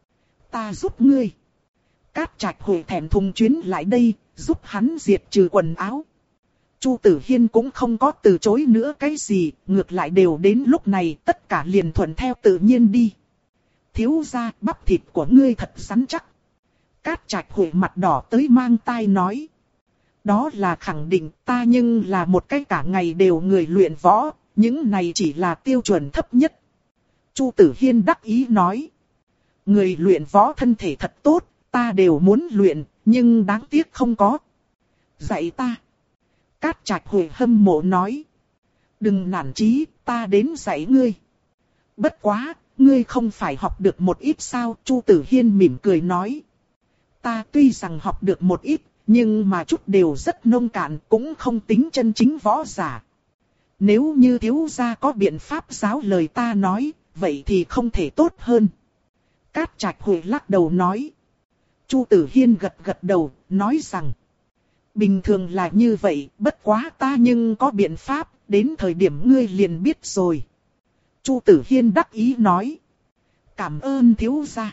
ta giúp ngươi. Cát Trạch Huệ thèm thùng chuyến lại đây, giúp hắn diệt trừ quần áo. Chu Tử Hiên cũng không có từ chối nữa cái gì, ngược lại đều đến lúc này tất cả liền thuận theo tự nhiên đi. Thiếu gia, bắp thịt của ngươi thật rắn chắc. Cát Trạch Huệ mặt đỏ tới mang tai nói. Đó là khẳng định, ta nhưng là một cái cả ngày đều người luyện võ, những này chỉ là tiêu chuẩn thấp nhất. Chu Tử Hiên đắc ý nói. Người luyện võ thân thể thật tốt, ta đều muốn luyện, nhưng đáng tiếc không có. Dạy ta. Cát Trạch Huệ hâm mộ nói. Đừng nản chí, ta đến dạy ngươi. Bất quá, ngươi không phải học được một ít sao? Chu Tử Hiên mỉm cười nói. Ta tuy rằng học được một ít, nhưng mà chút đều rất nông cạn, cũng không tính chân chính võ giả. Nếu như thiếu gia có biện pháp giáo lời ta nói, vậy thì không thể tốt hơn. Cát Trạch Huệ lắc đầu nói. Chu Tử Hiên gật gật đầu, nói rằng. Bình thường là như vậy, bất quá ta nhưng có biện pháp, đến thời điểm ngươi liền biết rồi. Chu Tử Hiên đắc ý nói. Cảm ơn thiếu gia.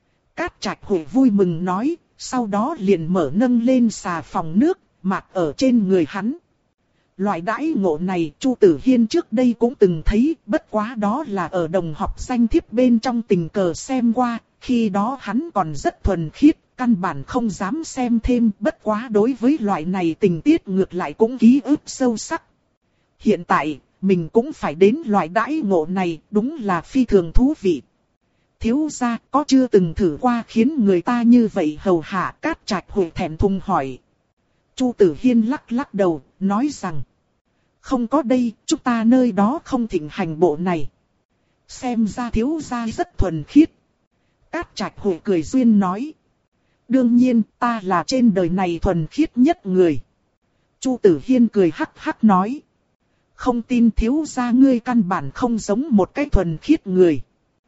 Cát Trạch Huệ vui mừng nói, sau đó liền mở nâng lên xà phòng nước, mặc ở trên người hắn. Loại đãi ngộ này Chu Tử Hiên trước đây cũng từng thấy, bất quá đó là ở đồng học danh thiếp bên trong tình cờ xem qua, khi đó hắn còn rất thuần khiết, căn bản không dám xem thêm, bất quá đối với loại này tình tiết ngược lại cũng ký ức sâu sắc. Hiện tại, mình cũng phải đến loại đãi ngộ này, đúng là phi thường thú vị. Thiếu gia, có chưa từng thử qua khiến người ta như vậy hầu hạ? Cát Trạch Huệ thẹn thùng hỏi. Chu Tử Hiên lắc lắc đầu, nói rằng. Không có đây, chúng ta nơi đó không thịnh hành bộ này. Xem ra thiếu gia rất thuần khiết. Cát Trạch Huệ cười duyên nói. Đương nhiên, ta là trên đời này thuần khiết nhất người. Chu Tử Hiên cười hắc hắc nói. Không tin thiếu gia ngươi căn bản không giống một cái thuần khiết người.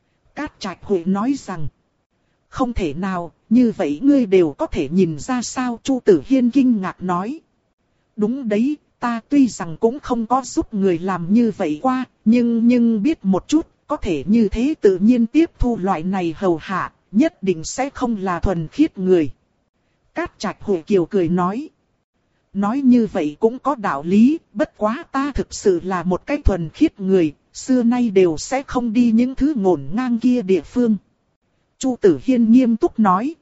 Cát Trạch Huệ nói rằng. Không thể nào, như vậy ngươi đều có thể nhìn ra sao? Chu Tử Hiên kinh ngạc nói. Đúng đấy, ta tuy rằng cũng không có giúp người làm như vậy qua, nhưng nhưng biết một chút, có thể như thế tự nhiên tiếp thu loại này hầu hạ, nhất định sẽ không là thuần khiết người. Cát Trạch Huệ kiều cười nói. Nói như vậy cũng có đạo lý, bất quá ta thực sự là một cái thuần khiết người, xưa nay đều sẽ không đi những thứ ngổn ngang kia địa phương. Chu Tử Hiên nghiêm túc nói.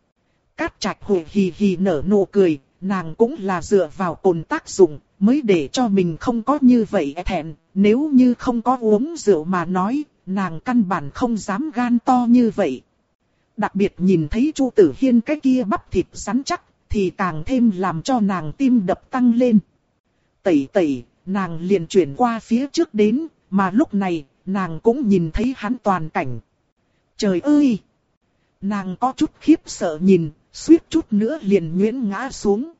Cát Trạch Huệ hì hì nở nụ cười, nàng cũng là dựa vào cồn tác dụng, mới để cho mình không có như vậy thẹn, nếu như không có uống rượu mà nói, nàng căn bản không dám gan to như vậy. Đặc biệt nhìn thấy Chu Tử Hiên cái kia bắp thịt rắn chắc, thì càng thêm làm cho nàng tim đập tăng lên. Tẩy tẩy, nàng liền chuyển qua phía trước đến, mà lúc này, nàng cũng nhìn thấy hắn toàn cảnh. Trời ơi! Nàng có chút khiếp sợ nhìn, suýt chút nữa liền nhuyễn ngã xuống.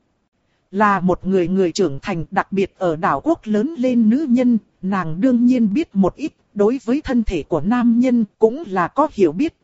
Là một người người trưởng thành, đặc biệt ở đảo quốc lớn lên nữ nhân, nàng đương nhiên biết một ít, đối với thân thể của nam nhân cũng là có hiểu biết.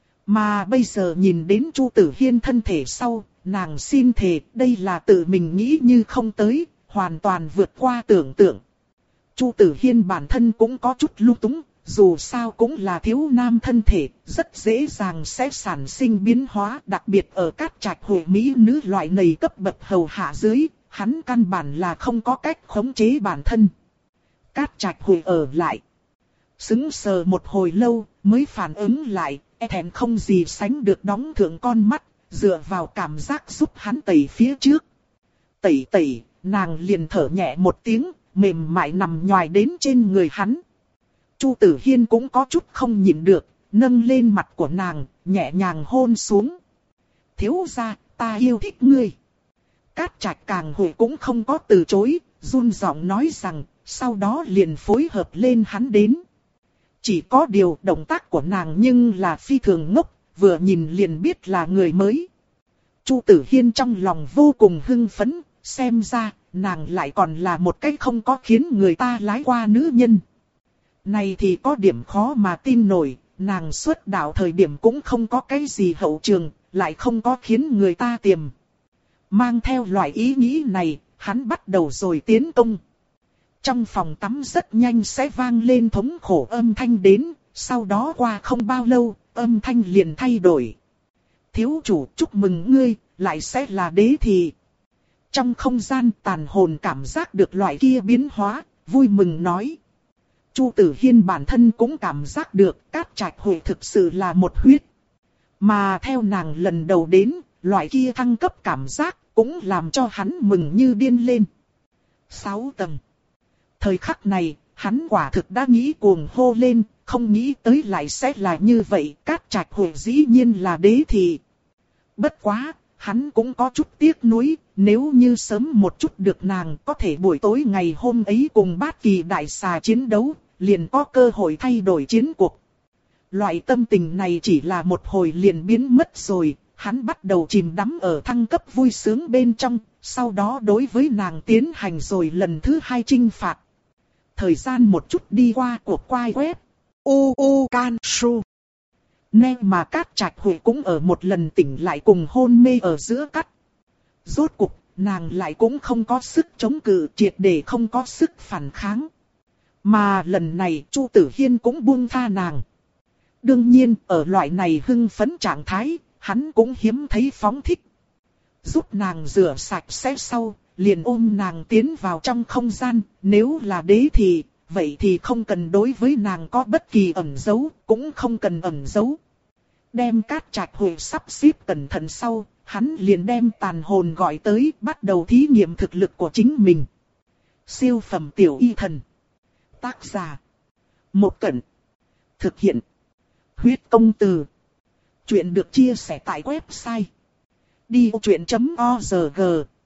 Mà bây giờ nhìn đến Chu Tử Hiên thân thể sau, nàng xin thề đây là tự mình nghĩ như không tới, hoàn toàn vượt qua tưởng tượng. Chu Tử Hiên bản thân cũng có chút lung túng, dù sao cũng là thiếu nam thân thể, rất dễ dàng sẽ sản sinh biến hóa, đặc biệt ở Cát Trạch Huệ mỹ nữ loại này cấp bậc hầu hạ dưới, hắn căn bản là không có cách khống chế bản thân. Cát Trạch Huệ ở lại, sững sờ một hồi lâu, mới phản ứng lại, e thẹn không gì sánh được đóng thượng con mắt, dựa vào cảm giác giúp hắn tẩy phía trước. Tẩy tẩy, nàng liền thở nhẹ một tiếng, mềm mại nằm nhoài đến trên người hắn. Chu Tử Hiên cũng có chút không nhịn được, nâng lên mặt của nàng, nhẹ nhàng hôn xuống. Thiếu gia, ta yêu thích ngươi. Cát Trạch Càng Huệ cũng không có từ chối, run giọng nói rằng, sau đó liền phối hợp lên hắn đến. Chỉ có điều động tác của nàng nhưng là phi thường ngốc, vừa nhìn liền biết là người mới. Chu Tử Hiên trong lòng vô cùng hưng phấn, xem ra, nàng lại còn là một cái không có khiến người ta lái qua nữ nhân. Này thì có điểm khó mà tin nổi, nàng xuất đạo thời điểm cũng không có cái gì hậu trường, lại không có khiến người ta tiềm. Mang theo loại ý nghĩ này, hắn bắt đầu rồi tiến công. Trong phòng tắm rất nhanh sẽ vang lên thống khổ âm thanh đến, sau đó qua không bao lâu, âm thanh liền thay đổi. Thiếu chủ chúc mừng ngươi, lại sẽ là đế thì. Trong không gian tàn hồn cảm giác được loại kia biến hóa, vui mừng nói. Chu Tử Hiên bản thân cũng cảm giác được Cát Trạch Huệ thực sự là một huyết. Mà theo nàng lần đầu đến, loại kia thăng cấp cảm giác cũng làm cho hắn mừng như điên lên. Sáu tầng. Thời khắc này, hắn quả thực đã nghĩ cuồng hô lên, không nghĩ tới lại sẽ là như vậy. Cát Trạch Huệ dĩ nhiên là đế thì. Bất quá, hắn cũng có chút tiếc nuối, nếu như sớm một chút được nàng có thể buổi tối ngày hôm ấy cùng Bát Kỳ đại xà chiến đấu, liền có cơ hội thay đổi chiến cuộc. Loại tâm tình này chỉ là một hồi liền biến mất rồi, hắn bắt đầu chìm đắm ở thăng cấp vui sướng bên trong, sau đó đối với nàng tiến hành rồi lần thứ hai chinh phạt. Thời gian một chút đi qua cuộc quay web. U U Can Su. Nên mà Cát Trạch Huệ cũng ở một lần tỉnh lại cùng hôn mê ở giữa cắt. Rốt cuộc, nàng lại cũng không có sức chống cự, triệt để không có sức phản kháng. Mà lần này Chu Tử Hiên cũng buông tha nàng. Đương nhiên, ở loại này hưng phấn trạng thái, hắn cũng hiếm thấy phóng thích. Giúp nàng rửa sạch sẽ sau, liền ôm nàng tiến vào trong không gian, nếu là đế thì, vậy thì không cần đối với nàng có bất kỳ ẩn giấu, cũng không cần ẩn giấu. Đem Cát Trạch Huệ sắp xếp cẩn thận sau, hắn liền đem tàn hồn gọi tới, bắt đầu thí nghiệm thực lực của chính mình. Siêu phẩm tiểu y thần. Tác giả. Một Cẩn. Thực hiện. Huyết công từ. Chuyện được chia sẻ tại website. đi ô chuyện chấm org.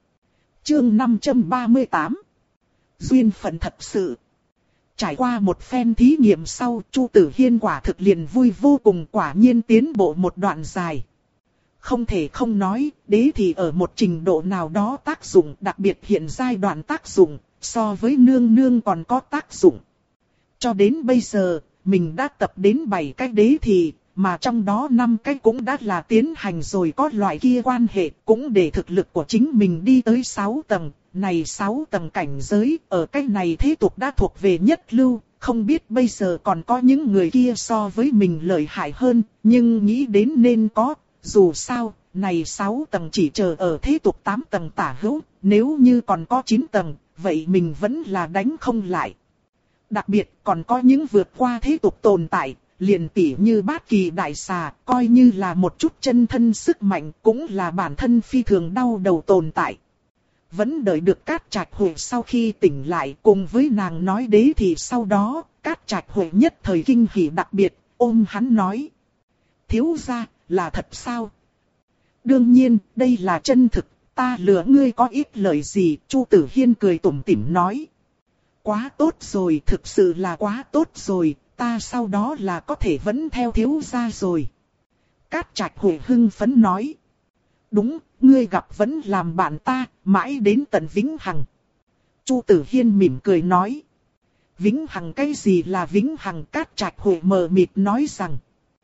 Chương năm trăm ba mươi tám. Duyên phận thật sự. Trải qua một phen thí nghiệm sau, Chu Tử Hiên quả thực liền vui vô cùng, quả nhiên tiến bộ một đoạn dài. Không thể không nói, đế thì ở một trình độ nào đó tác dụng, đặc biệt hiện giai đoạn tác dụng, so với nương nương còn có tác dụng. Cho đến bây giờ, mình đã tập đến bảy cái đế thì, mà trong đó năm cái cũng đã là tiến hành rồi có loại kia quan hệ, cũng để thực lực của chính mình đi tới sáu tầng. Này sáu tầng cảnh giới, ở cái này thế tục đã thuộc về nhất lưu, không biết bây giờ còn có những người kia so với mình lợi hại hơn, nhưng nghĩ đến nên có, dù sao, này sáu tầng chỉ chờ ở thế tục tám tầng tả hữu, nếu như còn có chín tầng, vậy mình vẫn là đánh không lại. Đặc biệt còn có những vượt qua thế tục tồn tại, liền tỉ như Bát Kỳ đại xà, coi như là một chút chân thân sức mạnh, cũng là bản thân phi thường đau đầu tồn tại. Vẫn đợi được Cát Trạch Huệ sau khi tỉnh lại cùng với nàng nói đế thì sau đó, Cát Trạch Huệ nhất thời kinh hỉ đặc biệt, ôm hắn nói. Thiếu gia, là thật sao? Đương nhiên, đây là chân thực, ta lừa ngươi có ít lời gì, Chu Tử Hiên cười tủm tỉm nói. Quá tốt rồi, thực sự là quá tốt rồi, ta sau đó là có thể vẫn theo thiếu gia rồi. Cát Trạch Huệ hưng phấn nói. Đúng, ngươi gặp vẫn làm bạn ta, mãi đến tận vĩnh hằng. Chu Tử Hiên mỉm cười nói. Vĩnh hằng cái gì là vĩnh hằng? Cát Trạch Huệ mờ mịt nói rằng.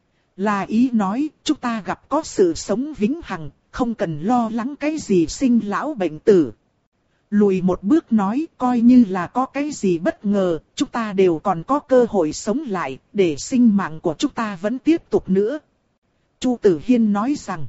Là ý nói, chúng ta gặp có sự sống vĩnh hằng, không cần lo lắng cái gì sinh lão bệnh tử. Lùi một bước nói, coi như là có cái gì bất ngờ, chúng ta đều còn có cơ hội sống lại, để sinh mạng của chúng ta vẫn tiếp tục nữa. Chu Tử Hiên nói rằng.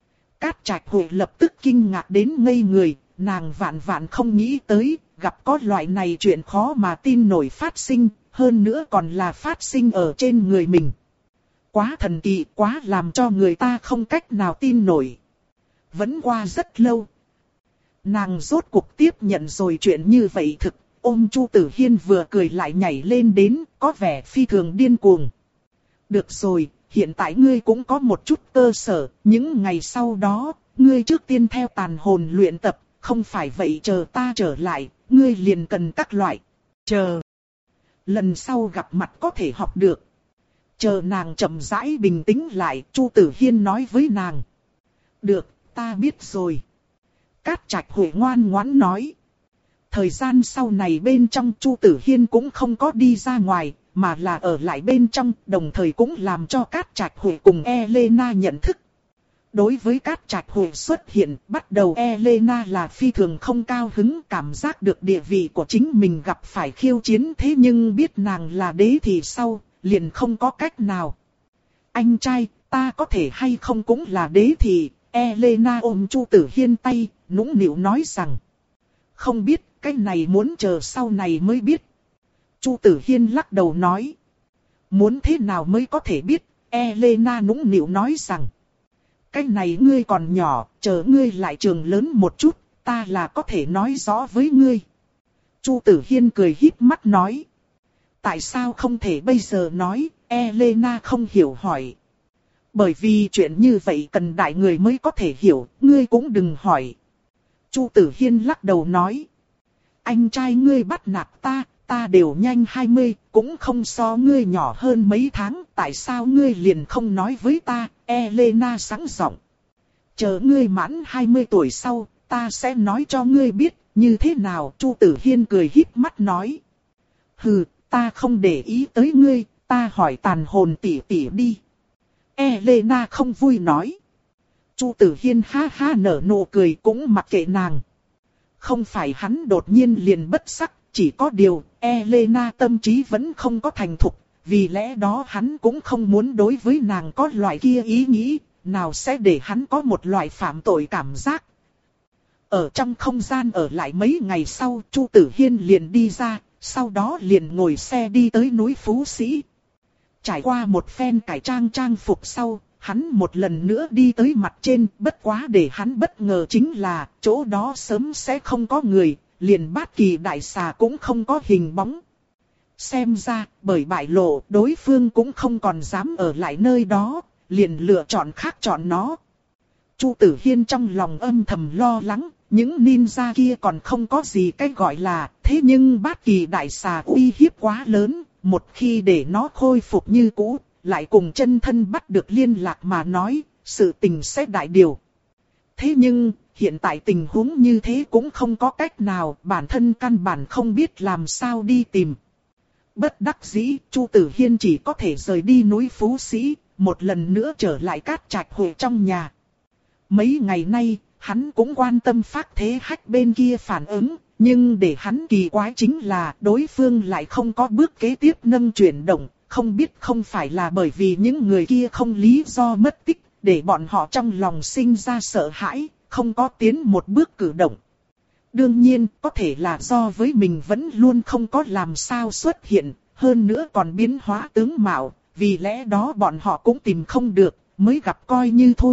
Cát Trạch Huệ lập tức kinh ngạc đến ngây người, nàng vạn vạn không nghĩ tới, gặp có loại này chuyện khó mà tin nổi phát sinh, hơn nữa còn là phát sinh ở trên người mình. Quá thần kỳ, quá làm cho người ta không cách nào tin nổi. Vẫn qua rất lâu. Nàng rốt cuộc tiếp nhận rồi chuyện như vậy thực, ôm Chu Tử Hiên vừa cười lại nhảy lên đến, có vẻ phi thường điên cuồng. Được rồi, hiện tại ngươi cũng có một chút cơ sở, những ngày sau đó, ngươi trước tiên theo tàn hồn luyện tập, không phải vậy chờ ta trở lại, ngươi liền cần các loại. Chờ. Lần sau gặp mặt có thể học được. Chờ nàng chậm rãi bình tĩnh lại, Chu Tử Hiên nói với nàng. Được, ta biết rồi. Cát Trạch Huệ ngoan ngoãn nói. Thời gian sau này bên trong Chu Tử Hiên cũng không có đi ra ngoài, mà là ở lại bên trong, đồng thời cũng làm cho Cát Trạch Huệ cùng Elena nhận thức. Đối với Cát Trạch Huệ xuất hiện, bắt đầu Elena là phi thường không cao hứng, cảm giác được địa vị của chính mình gặp phải khiêu chiến, thế nhưng biết nàng là đế thì sau, liền không có cách nào. Anh trai, ta có thể hay không cũng là đế thì, Elena ôm Chu Tử Hiên tay, nũng nịu nói rằng. Không biết, cái này muốn chờ sau này mới biết. Chu Tử Hiên lắc đầu nói. Muốn thế nào mới có thể biết, Elena nũng nịu nói rằng. Cái này ngươi còn nhỏ, chờ ngươi lại trường lớn một chút, ta là có thể nói rõ với ngươi. Chu Tử Hiên cười híp mắt nói. Tại sao không thể bây giờ nói, Elena không hiểu hỏi. Bởi vì chuyện như vậy cần đại người mới có thể hiểu, ngươi cũng đừng hỏi. Chu Tử Hiên lắc đầu nói. Anh trai ngươi bắt nạt ta, ta đều nhanh hai mươi, cũng không so ngươi nhỏ hơn mấy tháng, tại sao ngươi liền không nói với ta, Elena sẵn giọng. Chờ ngươi mãn hai mươi tuổi sau, ta sẽ nói cho ngươi biết, như thế nào, Chu Tử Hiên cười híp mắt nói. Hừ, ta không để ý tới ngươi, ta hỏi tàn hồn tỷ tỷ đi. Elena không vui nói. Chu Tử Hiên ha ha nở nụ cười cũng mặc kệ nàng. Không phải hắn đột nhiên liền bất sắc, chỉ có điều, Elena tâm trí vẫn không có thành thục, vì lẽ đó hắn cũng không muốn đối với nàng có loại kia ý nghĩ, nào sẽ để hắn có một loại phạm tội cảm giác. Ở trong không gian ở lại mấy ngày sau, Chu Tử Hiên liền đi ra, sau đó liền ngồi xe đi tới núi Phú Sĩ. Trải qua một phen cải trang trang phục sau, hắn một lần nữa đi tới mặt trên, bất quá để hắn bất ngờ chính là, chỗ đó sớm sẽ không có người, liền Bát Kỳ đại xà cũng không có hình bóng. Xem ra, bởi bại lộ, đối phương cũng không còn dám ở lại nơi đó, liền lựa chọn khác chọn nó. Chu Tử Hiên trong lòng âm thầm lo lắng, những ninja kia còn không có gì cách gọi là, thế nhưng Bát Kỳ đại xà uy hiếp quá lớn, một khi để nó khôi phục như cũ, lại cùng chân thân bắt được liên lạc mà nói, sự tình sẽ đại điều. Thế nhưng, hiện tại tình huống như thế cũng không có cách nào, bản thân căn bản không biết làm sao đi tìm. Bất đắc dĩ, Chu Tử Hiên chỉ có thể rời đi núi Phú Sĩ, một lần nữa trở lại Cát Trạch Huệ trong nhà. Mấy ngày nay, hắn cũng quan tâm Phác Thế Hách bên kia phản ứng, nhưng để hắn kỳ quái chính là đối phương lại không có bước kế tiếp nâng chuyển động, không biết không phải là bởi vì những người kia không lý do mất tích, để bọn họ trong lòng sinh ra sợ hãi, không có tiến một bước cử động. Đương nhiên, có thể là do với mình vẫn luôn không có làm sao xuất hiện, hơn nữa còn biến hóa tướng mạo, vì lẽ đó bọn họ cũng tìm không được, mới gặp coi như thôi.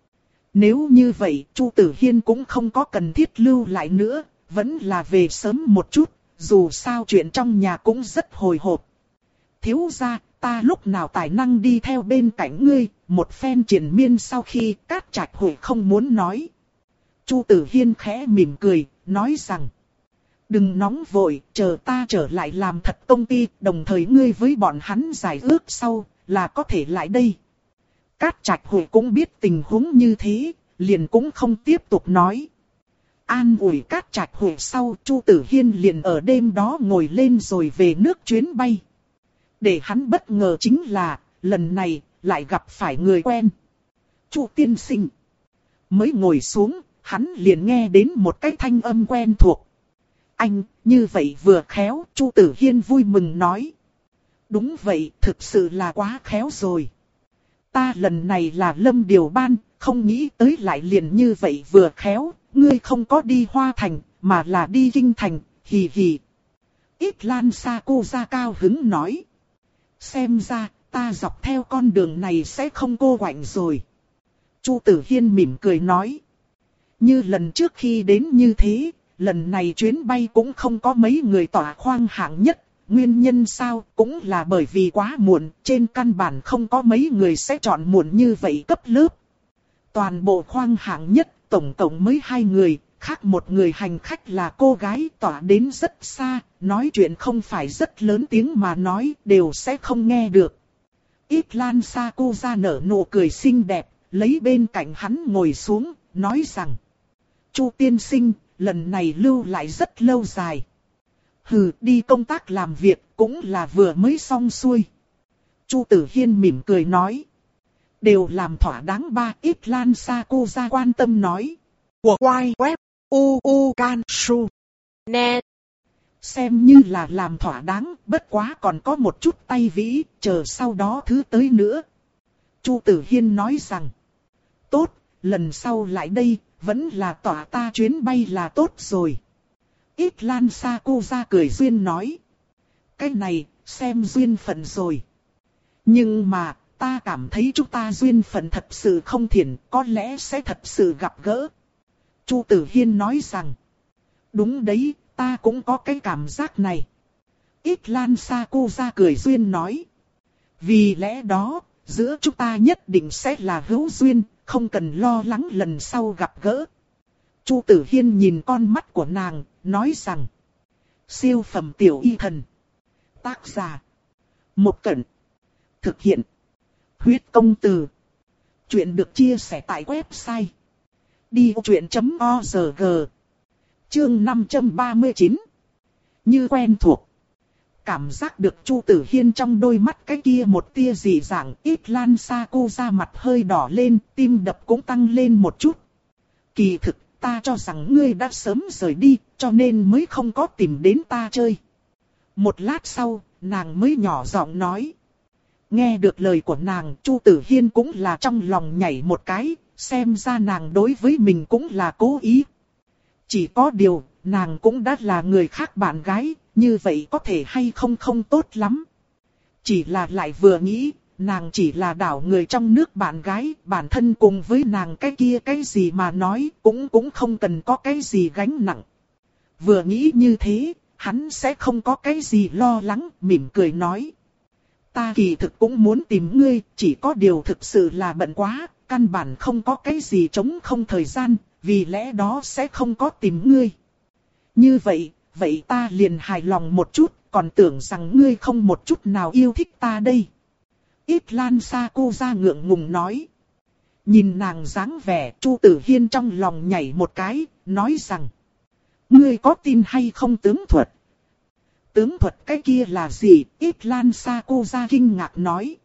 Nếu như vậy, Chu Tử Hiên cũng không có cần thiết lưu lại nữa, vẫn là về sớm một chút, dù sao chuyện trong nhà cũng rất hồi hộp. Thiếu gia, ta lúc nào tài năng đi theo bên cạnh ngươi, một phen triền miên sau khi Cát Trạch Huệ không muốn nói. Chu Tử Hiên khẽ mỉm cười, nói rằng. Đừng nóng vội, chờ ta trở lại làm thật công ty, đồng thời ngươi với bọn hắn giải ước sau, là có thể lại đây. Cát Trạch Huệ cũng biết tình huống như thế, liền cũng không tiếp tục nói. An ủi Cát Trạch Huệ sau, Chu Tử Hiên liền ở đêm đó ngồi lên rồi về nước chuyến bay. Để hắn bất ngờ chính là, lần này, lại gặp phải người quen. Chu tiên sinh. Mới ngồi xuống, hắn liền nghe đến một cái thanh âm quen thuộc. Anh, như vậy vừa khéo, Chu Tử Hiên vui mừng nói. Đúng vậy, thực sự là quá khéo rồi. Ta lần này là Lâm Điều Ban, không nghĩ tới lại liền như vậy vừa khéo, ngươi không có đi Hoa Thành, mà là đi Kinh Thành, hì hì. Ít Lan Sa cô ra cao hứng nói. Xem ra, ta dọc theo con đường này sẽ không cô quạnh rồi. Chu Tử Hiên mỉm cười nói. Như lần trước khi đến như thế, lần này chuyến bay cũng không có mấy người tỏa khoang hạng nhất, nguyên nhân sao, cũng là bởi vì quá muộn, trên căn bản không có mấy người sẽ chọn muộn như vậy cấp lớp. Toàn bộ khoang hạng nhất, tổng cộng mới hai người, khác một người hành khách là cô gái tỏa đến rất xa, nói chuyện không phải rất lớn tiếng mà nói, đều sẽ không nghe được. Ít Lan Sakuza nở nụ cười xinh đẹp, lấy bên cạnh hắn ngồi xuống, nói rằng: Chu tiên sinh, lần này lưu lại rất lâu dài. Hừ, đi công tác làm việc cũng là vừa mới xong xuôi. Chu Tử Hiên mỉm cười nói: Đều làm thỏa đáng ba. Ít Lan Sakuza quan tâm nói: Của Wai Web, U U Can Su Net. Xem như là làm thỏa đáng, bất quá còn có một chút tay vĩ, chờ sau đó thứ tới nữa. Chu Tử Hiên nói rằng: Tốt, lần sau lại đây, vẫn là tỏa ta chuyến bay là tốt rồi. Ít Lan Sakuza cười duyên nói: Cái này, xem duyên phận rồi. Nhưng mà, ta cảm thấy chúng ta duyên phận thật sự không thiện, có lẽ sẽ thật sự gặp gỡ. Chu Tử Hiên nói rằng: Đúng đấy, ta cũng có cái cảm giác này. Ít Lan Sakuza cười duyên nói: Vì lẽ đó, giữa chúng ta nhất định sẽ là hữu duyên, không cần lo lắng lần sau gặp gỡ. Chu Tử Hiên nhìn con mắt của nàng, nói rằng: Siêu phẩm tiểu y thần. Tác giả: Một Cẩn. Thực hiện: Huyết Công Từ. Chuyện được chia sẻ tại website đi vô chuyện chấm org. Chương năm trăm ba mươi chín. Như quen thuộc. Cảm giác được Chu Tử Hiên trong đôi mắt cái kia một tia dị dạng, Ít Lan Sakuza mặt hơi đỏ lên, tim đập cũng tăng lên một chút. Kỳ thực, ta cho rằng ngươi đã sớm rời đi, cho nên mới không có tìm đến ta chơi. Một lát sau, nàng mới nhỏ giọng nói. Nghe được lời của nàng, Chu Tử Hiên cũng là trong lòng nhảy một cái, xem ra nàng đối với mình cũng là cố ý. Chỉ có điều, nàng cũng đã là người khác bạn gái, như vậy có thể hay không không tốt lắm. Chỉ là lại vừa nghĩ, nàng chỉ là đảo người trong nước bạn gái, bản thân cùng với nàng cái kia cái gì mà nói, cũng cũng không cần có cái gì gánh nặng. Vừa nghĩ như thế, hắn sẽ không có cái gì lo lắng, mỉm cười nói. Ta kỳ thực cũng muốn tìm ngươi, chỉ có điều thực sự là bận quá, căn bản không có cái gì trống không thời gian, vì lẽ đó sẽ không có tìm ngươi. Như vậy, vậy ta liền hài lòng một chút, còn tưởng rằng ngươi không một chút nào yêu thích ta đây. Ít Lan Sakuza ngượng ngùng nói. Nhìn nàng dáng vẻ, Chu Tử Hiên trong lòng nhảy một cái, nói rằng. Ngươi có tin hay không tướng thuật? Tướng thuật cái kia là gì? Ít Lan Sakuza kinh ngạc nói.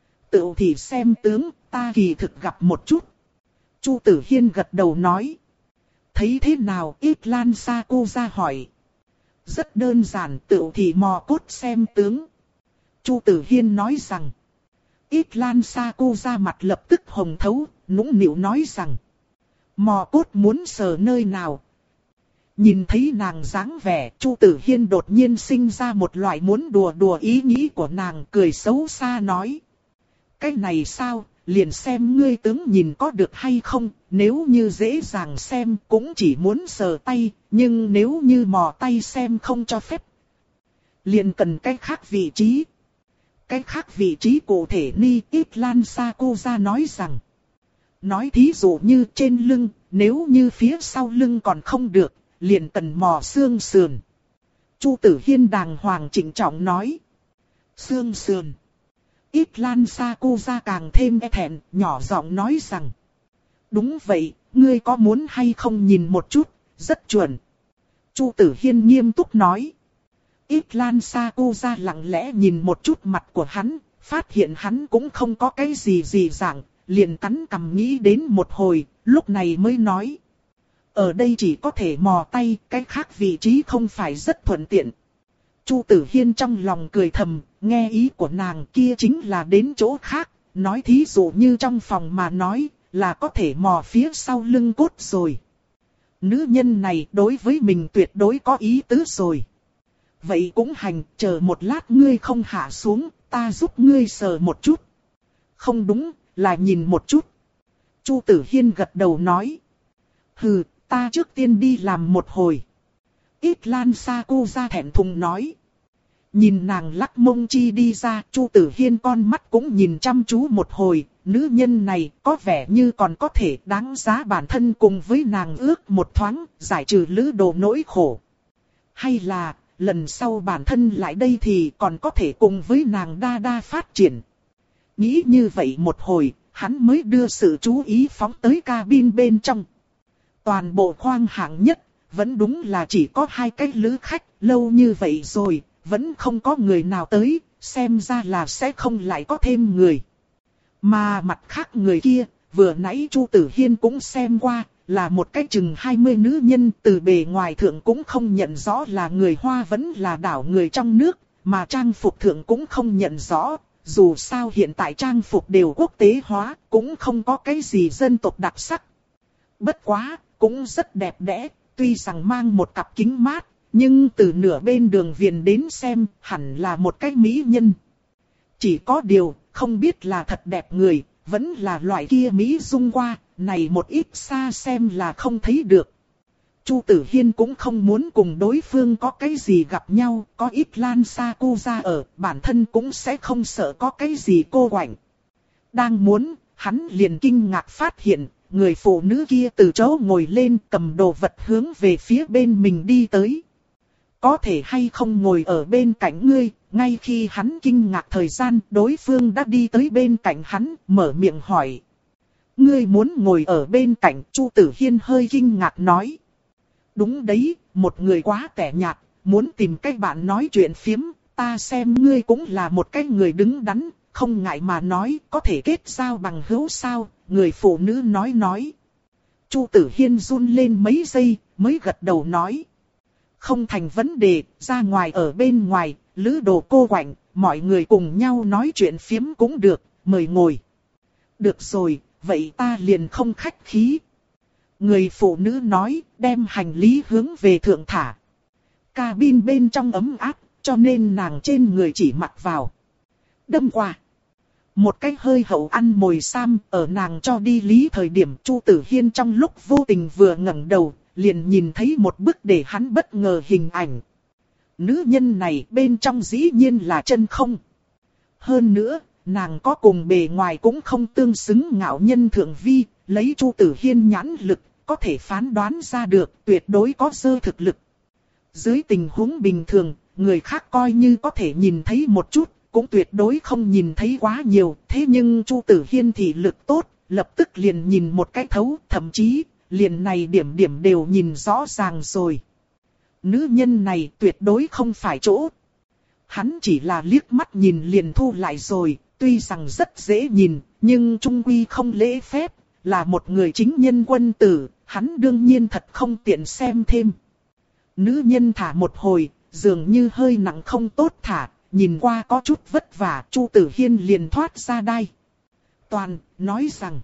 Tự thì xem tướng, ta kỳ thực gặp một chút. Chu Tử Hiên gật đầu nói. Thấy thế nào? Ít Lan Sakuza hỏi. Rất đơn giản, tự thì mò cốt xem tướng. Chu Tử Hiên nói rằng. Ít Lan Sakuza mặt lập tức hồng thấu, nũng nịu nói rằng. Mò cốt muốn sờ nơi nào? Nhìn thấy nàng dáng vẻ, Chu Tử Hiên đột nhiên sinh ra một loại muốn đùa đùa ý nghĩ của nàng, cười xấu xa nói. Cái này sao, liền xem ngươi tướng nhìn có được hay không, nếu như dễ dàng xem cũng chỉ muốn sờ tay, nhưng nếu như mò tay xem không cho phép. Liền cần cái khác vị trí. Cái khác vị trí cụ thể ni. Ít Lan Sakuza nói rằng. Nói thí dụ như trên lưng, nếu như phía sau lưng còn không được, liền cần mò xương sườn. Chu Tử Hiên đàng hoàng trịnh trọng nói. Xương sườn. Ít Lan Sakuza càng thêm e thẹn, nhỏ giọng nói rằng. Đúng vậy, ngươi có muốn hay không nhìn một chút, rất chuẩn. Chu Tử Hiên nghiêm túc nói. Ít Lan Sakuza lặng lẽ nhìn một chút mặt của hắn, phát hiện hắn cũng không có cái gì gì dạng, liền cắn cằm nghĩ đến một hồi, lúc này mới nói. Ở đây chỉ có thể mò tay, cái khác vị trí không phải rất thuận tiện. Chu Tử Hiên trong lòng cười thầm, nghe ý của nàng kia chính là đến chỗ khác, nói thí dụ như trong phòng mà nói, là có thể mò phía sau lưng cốt rồi. Nữ nhân này đối với mình tuyệt đối có ý tứ rồi. Vậy cũng hành, chờ một lát ngươi không hạ xuống, ta giúp ngươi sờ một chút. Không đúng, là nhìn một chút. Chu Tử Hiên gật đầu nói. Hừ, ta trước tiên đi làm một hồi. Ít Lan Sakuza thẹn thùng nói. Nhìn nàng lắc mông chi đi ra, Chu Tử Hiên con mắt cũng nhìn chăm chú một hồi, nữ nhân này có vẻ như còn có thể đáng giá bản thân cùng với nàng ước một thoáng, giải trừ lữ đồ nỗi khổ. Hay là, lần sau bản thân lại đây thì còn có thể cùng với nàng đa đa phát triển. Nghĩ như vậy một hồi, hắn mới đưa sự chú ý phóng tới cabin bên trong. Toàn bộ khoang hạng nhất, vẫn đúng là chỉ có hai cái lữ khách, lâu như vậy rồi, vẫn không có người nào tới, xem ra là sẽ không lại có thêm người. Mà mặt khác người kia, vừa nãy Chu Tử Hiên cũng xem qua, là một cái chừng hai mươi nữ nhân, từ bề ngoài thượng cũng không nhận rõ là người Hoa vẫn là đảo người trong nước, mà trang phục thượng cũng không nhận rõ, dù sao hiện tại trang phục đều quốc tế hóa, cũng không có cái gì dân tộc đặc sắc. Bất quá, cũng rất đẹp đẽ, tuy rằng mang một cặp kính mát, nhưng từ nửa bên đường viền đến xem, hẳn là một cái mỹ nhân. Chỉ có điều, không biết là thật đẹp người, vẫn là loại kia mỹ dung qua, này một ít xa xem là không thấy được. Chu Tử Hiên cũng không muốn cùng đối phương có cái gì gặp nhau, có ít lan xa cô ra ở, bản thân cũng sẽ không sợ có cái gì cô quạnh. Đang muốn, hắn liền kinh ngạc phát hiện, người phụ nữ kia từ chỗ ngồi lên cầm đồ vật hướng về phía bên mình đi tới. Có thể hay không ngồi ở bên cạnh ngươi, ngay khi hắn kinh ngạc thời gian, đối phương đã đi tới bên cạnh hắn, mở miệng hỏi. Ngươi muốn ngồi ở bên cạnh, Chu Tử Hiên hơi kinh ngạc nói. Đúng đấy, một người quá tẻ nhạt, muốn tìm cách bạn nói chuyện phiếm, ta xem ngươi cũng là một cái người đứng đắn, không ngại mà nói, có thể kết giao bằng hữu sao, người phụ nữ nói nói. Chu Tử Hiên run lên mấy giây, mới gật đầu nói. Không thành vấn đề, ra ngoài ở bên ngoài, lữ đồ cô quạnh, mọi người cùng nhau nói chuyện phiếm cũng được, mời ngồi. Được rồi, vậy ta liền không khách khí. Người phụ nữ nói, đem hành lý hướng về thượng thả. Cabin bên trong ấm áp, cho nên nàng trên người chỉ mặc vào. Đâm qua. Một cái hơi hậu ăn mồi sam, ở nàng cho đi lý thời điểm Chu Tử Hiên trong lúc vô tình vừa ngẩng đầu, liền nhìn thấy một bức để hắn bất ngờ hình ảnh. Nữ nhân này bên trong dĩ nhiên là chân không. Hơn nữa, nàng có cùng bề ngoài cũng không tương xứng ngạo nhân thượng vi, lấy Chu Tử Hiên nhãn lực, có thể phán đoán ra được tuyệt đối có dơ thực lực. Dưới tình huống bình thường, người khác coi như có thể nhìn thấy một chút, cũng tuyệt đối không nhìn thấy quá nhiều. Thế nhưng Chu Tử Hiên thì lực tốt, lập tức liền nhìn một cái thấu, thậm chí, liền này điểm điểm đều nhìn rõ ràng rồi. Nữ nhân này tuyệt đối không phải chỗ. Hắn chỉ là liếc mắt nhìn liền thu lại rồi, tuy rằng rất dễ nhìn, nhưng trung quy không lễ phép, là một người chính nhân quân tử, hắn đương nhiên thật không tiện xem thêm. Nữ nhân thả một hồi, dường như hơi nặng không tốt thả, nhìn qua có chút vất vả, Chu Tử Hiên liền thoát ra đai. Toàn, nói rằng,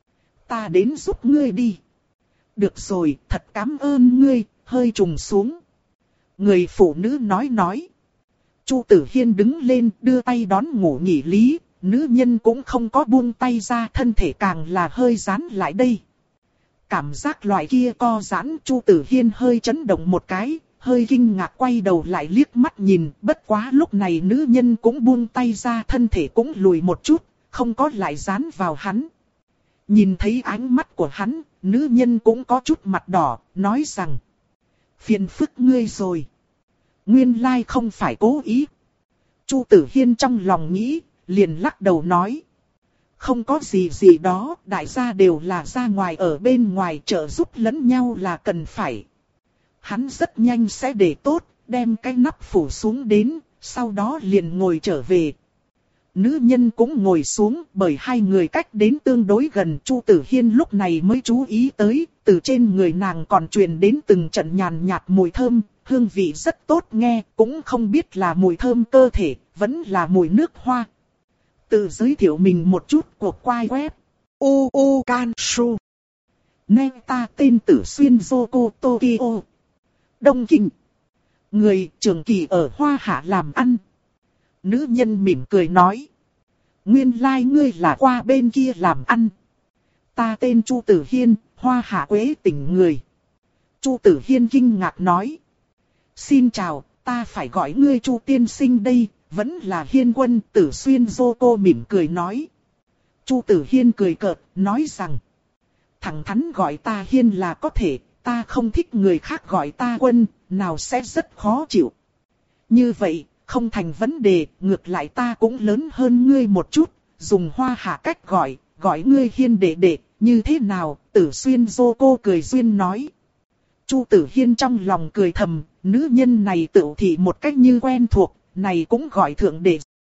ta đến giúp ngươi đi. Được rồi, thật cảm ơn ngươi, hơi trùng xuống. Người phụ nữ nói nói. Chu Tử Hiên đứng lên, đưa tay đón ngủ nghỉ lý, nữ nhân cũng không có buông tay ra, thân thể càng là hơi dán lại đây. Cảm giác loại kia co giãn, Chu Tử Hiên hơi chấn động một cái, hơi kinh ngạc quay đầu lại liếc mắt nhìn, bất quá lúc này nữ nhân cũng buông tay ra, thân thể cũng lùi một chút, không có lại dán vào hắn. Nhìn thấy ánh mắt của hắn, nữ nhân cũng có chút mặt đỏ, nói rằng. Phiền phức ngươi rồi. Nguyên lai không phải cố ý. Chu Tử Hiên trong lòng nghĩ, liền lắc đầu nói. Không có gì gì đó, đại gia đều là ra ngoài ở bên ngoài trợ giúp lẫn nhau là cần phải. Hắn rất nhanh sẽ để tốt, đem cái nắp phủ xuống đến, sau đó liền ngồi trở về. Nữ nhân cũng ngồi xuống, bởi hai người cách đến tương đối gần. Chu Tử Hiên lúc này mới chú ý tới, từ trên người nàng còn truyền đến từng trận nhàn nhạt mùi thơm, hương vị rất tốt nghe, cũng không biết là mùi thơm cơ thể, vẫn là mùi nước hoa. Tự giới thiệu mình một chút của quai web. u u Kansu. Nên ta tên Tử Xuyên Yoko Tokyo. Đông Kinh. Người trường kỳ ở Hoa Hạ làm ăn. Nữ nhân mỉm cười nói. Nguyên lai like ngươi là qua bên kia làm ăn. Ta tên Chu Tử Hiên, Hoa Hạ Quế tỉnh người. Chu Tử Hiên kinh ngạc nói. Xin chào, ta phải gọi ngươi Chu tiên sinh đây, vẫn là Hiên quân. Tử Xuyên Dô Cô mỉm cười nói. Chu Tử Hiên cười cợt, nói rằng. Thẳng thắn gọi ta Hiên là có thể, ta không thích người khác gọi ta quân, nào sẽ rất khó chịu. Như vậy, không thành vấn đề, ngược lại ta cũng lớn hơn ngươi một chút, dùng hoa hạ cách gọi, gọi ngươi Hiên đệ đệ, như thế nào? Tử Xuyên Dô Cô cười duyên nói. Chu Tử Hiên trong lòng cười thầm, nữ nhân này tự thị một cách như quen thuộc, này cũng gọi thượng đệ